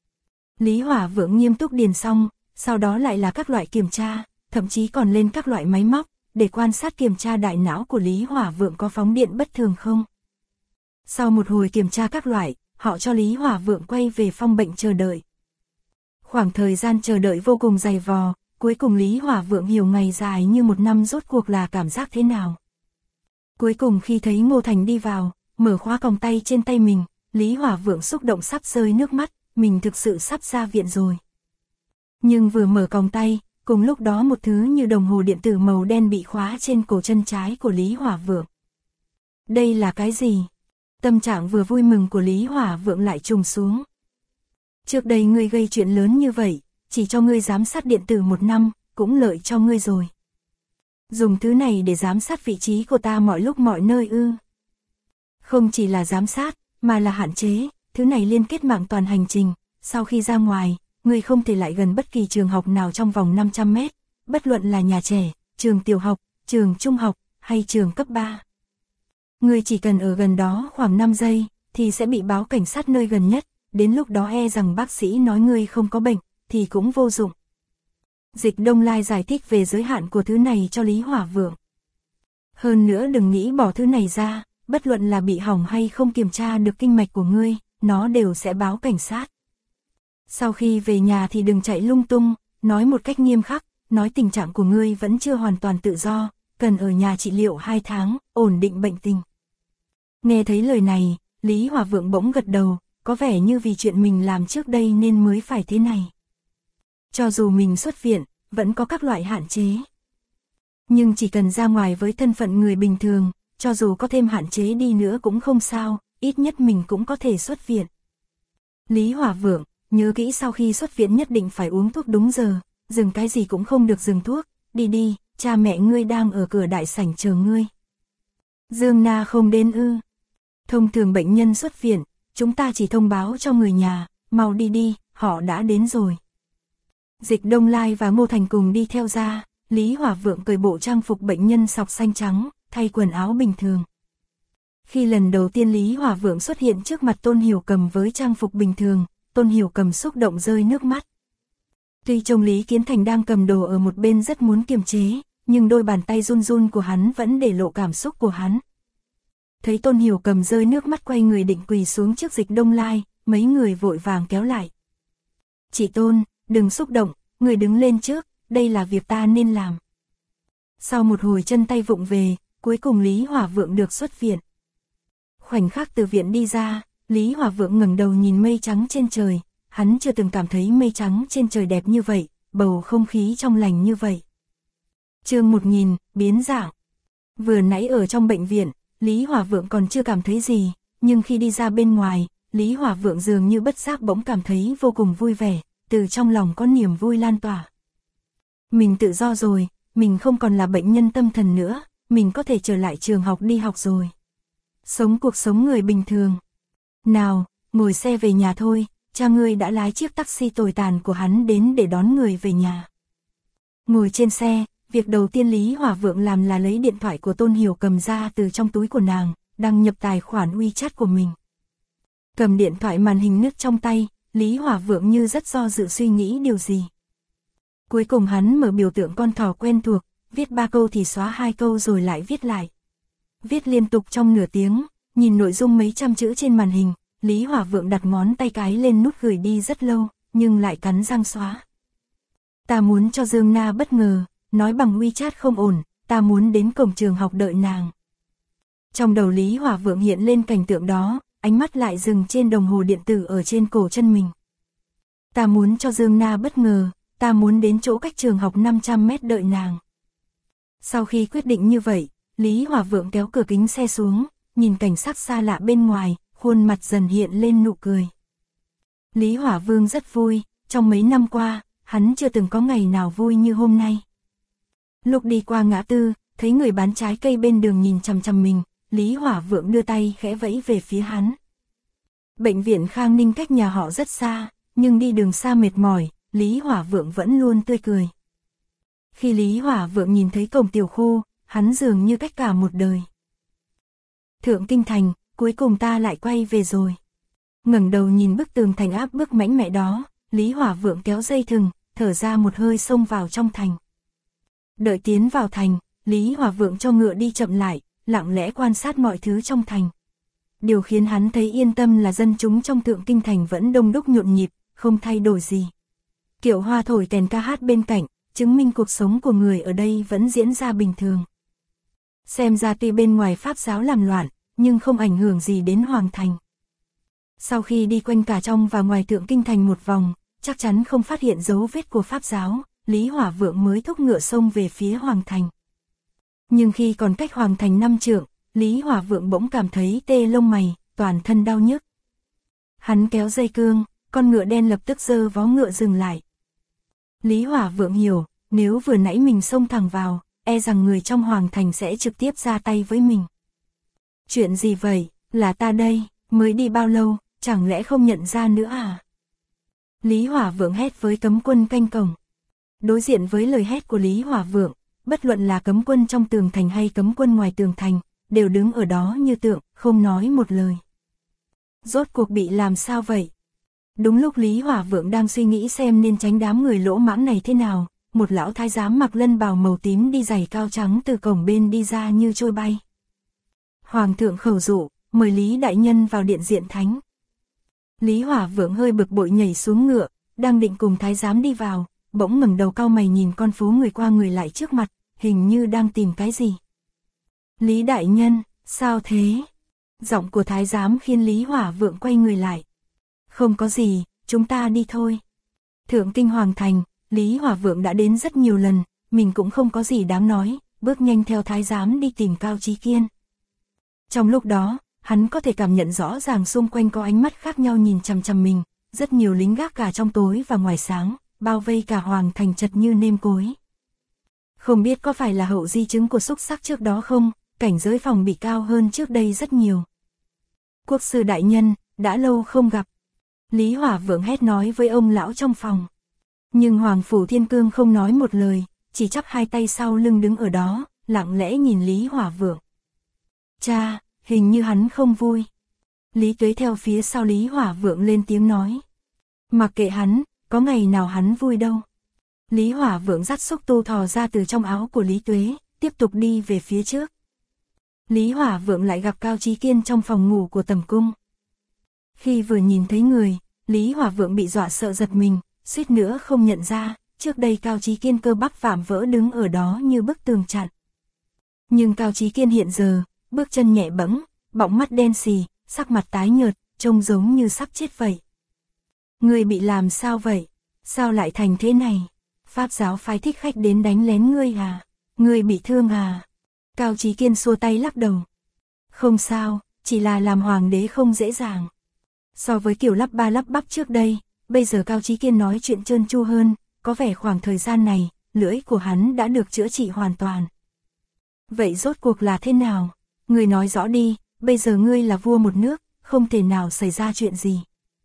Lý Hỏa Vượng nghiêm túc điền xong, sau đó lại là các loại kiểm tra, thậm chí còn lên các loại máy móc, để quan sát kiểm tra đại não của Lý Hỏa Vượng có phóng điện bất thường không. Sau một hồi kiểm tra các loại, họ cho Lý Hỏa Vượng quay về phòng bệnh chờ đợi. Khoảng thời gian chờ đợi vô cùng dày vò, cuối cùng Lý Hỏa Vượng hiểu ngày dài như một năm rốt cuộc là cảm giác thế nào. Cuối cùng khi thấy Ngô Thành đi vào, mở khóa còng tay trên tay mình, Lý Hỏa Vượng xúc động sắp rơi nước mắt, mình thực sự sắp ra viện rồi. Nhưng vừa mở còng tay, cùng lúc đó một thứ như đồng hồ điện tử màu đen bị khóa trên cổ chân trái của Lý Hỏa Vượng. Đây là cái gì? Tâm trạng vừa vui mừng của Lý Hỏa Vượng lại trùng xuống. Trước đây ngươi gây chuyện lớn như vậy, chỉ cho ngươi giám sát điện tử 1 năm, cũng lợi cho ngươi rồi. Dùng thứ này để giám sát vị trí của ta mọi lúc mọi nơi ư? Không chỉ là giám sát, mà là hạn chế, thứ này liên kết mạng toàn hành trình, sau khi ra ngoài, ngươi không thể lại gần bất kỳ trường học nào trong vòng 500 mét, bất luận là nhà trẻ, trường tiểu học, trường trung học, hay trường cấp 3. Ngươi chỉ cần ở gần đó khoảng 5 giây, thì sẽ bị báo cảnh sát nơi gần nhất, đến lúc đó e rằng bác sĩ nói ngươi không có bệnh, thì cũng vô dụng. Dịch Đông Lai giải thích về giới hạn của thứ này cho Lý Hỏa Vượng. Hơn nữa đừng nghĩ bỏ thứ này ra, bất luận là bị hỏng hay không kiểm tra được kinh mạch của ngươi, nó đều sẽ báo cảnh sát. Sau khi về nhà thì đừng chạy lung tung, nói một cách nghiêm khắc, nói tình trạng của ngươi vẫn chưa hoàn toàn tự do, cần ở nhà trị liệu 2 tháng, ổn định bệnh tình. Nghe thấy lời này, Lý Hỏa Vượng bỗng gật đầu, có vẻ như vì chuyện mình làm trước đây nên mới phải thế này. Cho dù mình xuất viện, vẫn có các loại hạn chế. Nhưng chỉ cần ra ngoài với thân phận người bình thường, cho dù có thêm hạn chế đi nữa cũng không sao, ít nhất mình cũng có thể xuất viện. Lý Hỏa Vượng, nhớ kỹ sau khi xuất viện nhất định phải uống thuốc đúng giờ, dừng cái gì cũng không được dừng thuốc, đi đi, cha mẹ ngươi đang ở cửa đại sảnh chờ ngươi. Dương Na không đến ư? Thông thường bệnh nhân xuất viện, chúng ta chỉ thông báo cho người nhà, mau đi đi, họ đã đến rồi. Dịch Đông Lai và Ngô Thành cùng đi theo ra, Lý Hỏa Vượng cởi bộ trang phục bệnh nhân sọc xanh trắng, thay quần áo bình thường. Khi lần đầu tiên Lý Hỏa Vượng xuất hiện trước mặt Tôn Hiểu Cầm với trang phục bình thường, Tôn Hiểu Cầm xúc động rơi nước mắt. Tuy trông Lý Kiến Thành đang cầm đồ ở một bên rất muốn kiềm chế, nhưng đôi bàn tay run run của hắn vẫn để lộ cảm xúc của hắn. Thấy Tôn Hiểu Cầm rơi nước mắt quay người định quỳ xuống trước Dịch Đông Lai, mấy người vội vàng kéo lại. Chị Tôn, đừng xúc động, người đứng lên trước, đây là việc ta nên làm. Sau một hồi chân tay vụng về, cuối cùng Lý Hỏa Vượng được xuất viện. Khoảnh khắc từ viện đi ra, Lý Hỏa Vượng ngẩng đầu nhìn mây trắng trên trời, hắn chưa từng cảm thấy mây trắng trên trời đẹp như vậy, bầu không khí trong lành như vậy. Chương 1000, biến dạng. Vừa nãy ở trong bệnh viện, Lý Hỏa Vượng còn chưa cảm thấy gì, nhưng khi đi ra bên ngoài, Lý Hỏa Vượng dường như bất giác bỗng cảm thấy vô cùng vui vẻ, từ trong lòng có niềm vui lan tỏa. Mình tự do rồi, mình không còn là bệnh nhân tâm thần nữa, mình có thể trở lại trường học đi học rồi. Sống cuộc sống người bình thường. Nào, ngồi xe về nhà thôi, cha ngươi đã lái chiếc taxi tồi tàn của hắn đến để đón người về nhà. Ngồi trên xe, việc đầu tiên Lý Hỏa Vượng làm là lấy điện thoại của Tôn Hiểu Cầm ra từ trong túi của nàng, đăng nhập tài khoản WeChat của mình. Cầm điện thoại màn hình nứt trong tay, Lý Hỏa Vượng như rất do dự suy nghĩ điều gì. Cuối cùng hắn mở biểu tượng con thỏ quen thuộc, viết 3 câu thì xóa 2 câu rồi lại viết lại. Viết liên tục trong nửa tiếng, nhìn nội dung mấy trăm chữ trên màn hình, Lý Hỏa Vượng đặt ngón tay cái lên nút gửi đi rất lâu, nhưng lại cắn răng xóa. Ta muốn cho Dương Na bất ngờ, nói bằng WeChat không ổn, ta muốn đến cổng trường học đợi nàng. Trong đầu Lý Hỏa Vượng hiện lên cảnh tượng đó, ánh mắt lại dừng trên đồng hồ điện tử ở trên cổ chân mình. Ta muốn cho Dương Na bất ngờ, ta muốn đến chỗ cách trường học 500 mét đợi nàng. Sau khi quyết định như vậy, Lý Hỏa Vượng kéo cửa kính xe xuống, nhìn cảnh sắc xa lạ bên ngoài, khuôn mặt dần hiện lên nụ cười. Lý Hỏa Vương rất vui, trong mấy năm qua, hắn chưa từng có ngày nào vui như hôm nay. Lúc đi qua ngã tư, thấy người bán trái cây bên đường nhìn chằm chằm mình, Lý Hỏa Vượng đưa tay khẽ vẫy về phía hắn. Bệnh viện Khang Ninh cách nhà họ rất xa, nhưng đi đường xa mệt mỏi, Lý Hỏa Vượng vẫn luôn tươi cười. Khi Lý Hỏa Vượng nhìn thấy cổng tiểu khu, hắn dường như cách cả một đời. Thượng Kinh Thành, cuối cùng ta lại quay về rồi. Ngẩng đầu nhìn bức tường thành áp bức mãnh mẽ đó, Lý Hỏa Vượng kéo dây thừng, thở ra một hơi xông vào trong thành. Đợi tiến vào thành, Lý Hỏa Vượng cho ngựa đi chậm lại, lặng lẽ quan sát mọi thứ trong thành. Điều khiến hắn thấy yên tâm là dân chúng trong Thượng Kinh Thành vẫn đông đúc nhộn nhịp, không thay đổi gì. Kiệu hoa thổi kèn ca hát bên cạnh, chứng minh cuộc sống của người ở đây vẫn diễn ra bình thường. Xem ra tuy bên ngoài Pháp giáo làm loạn, nhưng không ảnh hưởng gì đến Hoàng Thành. Sau khi đi quanh cả trong và ngoài Thượng Kinh Thành một vòng, chắc chắn không phát hiện dấu vết của Pháp giáo, Lý Hỏa Vượng mới thúc ngựa xông về phía Hoàng Thành. Nhưng khi còn cách Hoàng Thành 5 trượng, Lý Hỏa Vượng bỗng cảm thấy tê lông mày, toàn thân đau nhức. Hắn kéo dây cương, con ngựa đen lập tức giơ vó ngựa dừng lại. Lý Hỏa Vượng hiểu, Nếu vừa nãy mình xông thẳng vào, e rằng người trong hoàng thành sẽ trực tiếp ra tay với mình. Chuyện gì vậy, là ta đây, mới đi bao lâu, chẳng lẽ không nhận ra nữa à? Lý Hỏa Vượng hét với cấm quân canh cổng. Đối diện với lời hét của Lý Hỏa Vượng, bất luận là cấm quân trong tường thành hay cấm quân ngoài tường thành, đều đứng ở đó như tượng, không nói một lời. Rốt cuộc bị làm sao vậy? Đúng lúc Lý Hỏa Vượng đang suy nghĩ xem nên tránh đám người lỗ mãng này thế nào, một lão thái giám mặc lân bào màu tím đi giày cao trắng từ cổng bên đi ra như trôi bay. Hoàng thượng khẩu dụ, mời Lý đại nhân vào điện diện thánh. Lý Hỏa Vượng hơi bực bội nhảy xuống ngựa, đang định cùng thái giám đi vào, bỗng ngẩng đầu cau mày nhìn con phố người qua người lại trước mặt, hình như đang tìm cái gì. Lý đại nhân, sao thế? Giọng của thái giám khiến Lý Hỏa Vượng quay người lại. Không có gì, chúng ta đi thôi. Thượng kinh hoàng thành, Lý Hỏa Vượng đã đến rất nhiều lần, mình cũng không có gì đáng nói, bước nhanh theo thái giám đi tìm Cao Chí Kiên. Trong lúc đó, hắn có thể cảm nhận rõ ràng xung quanh có ánh mắt khác nhau nhìn chằm chằm mình, rất nhiều lính gác cả trong tối và ngoài sáng, bao vây cả hoàng thành chật như nêm cối. Không biết có phải là hậu di chứng của xúc sắc trước đó không, cảnh giới phòng bị cao hơn trước đây rất nhiều. Quốc sư đại nhân, đã lâu không gặp. Lý Hỏa Vượng hét nói với ông lão trong phòng. Nhưng Hoàng Phủ Thiên Cương không nói một lời, chỉ chắp hai tay sau lưng đứng ở đó, lặng lẽ nhìn Lý Hỏa Vượng. Cha, hình như hắn không vui. Lý Tuế theo phía sau Lý Hỏa Vượng lên tiếng nói. Mặc kệ hắn, có ngày nào hắn vui đâu. Lý Hỏa Vượng dắt xúc tu thò ra từ trong áo của Lý Tuế, tiếp tục đi về phía trước. Lý Hỏa Vượng lại gặp Cao Chí Kiên trong phòng ngủ của Tầm Cung. Khi vừa nhìn thấy người, Lý Hỏa Vượng bị dọa sợ giật mình, suýt nữa không nhận ra, trước đây Cao Chí Kiên cơ bắp vạm vỡ đứng ở đó như bức tường chặn. Nhưng Cao Chí Kiên hiện giờ, bước chân nhẹ bẫng, bọng mắt đen xì, sắc mặt tái nhợt, trông giống như sắp chết vậy. Ngươi bị làm sao vậy? Sao lại thành thế này? Pháp giáo phái thích khách đến đánh lén ngươi à? Ngươi bị thương à? Cao Chí Kiên xua tay lắc đầu. Không sao, chỉ là làm hoàng đế không dễ dàng. So với kiểu lắp ba lắp bắp trước đây, bây giờ Cao Chí Kiên nói chuyện trơn tru hơn, có vẻ khoảng thời gian này, lưỡi của hắn đã được chữa trị hoàn toàn. Vậy rốt cuộc là thế nào? Ngươi nói rõ đi, bây giờ ngươi là vua một nước, không thể nào xảy ra chuyện gì.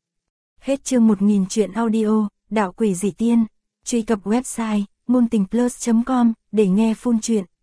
Hết chương 1000 truyện audio, Đạo Quỷ Dị Tiên, truy cập website ngôn tình plus.com để nghe full truyện.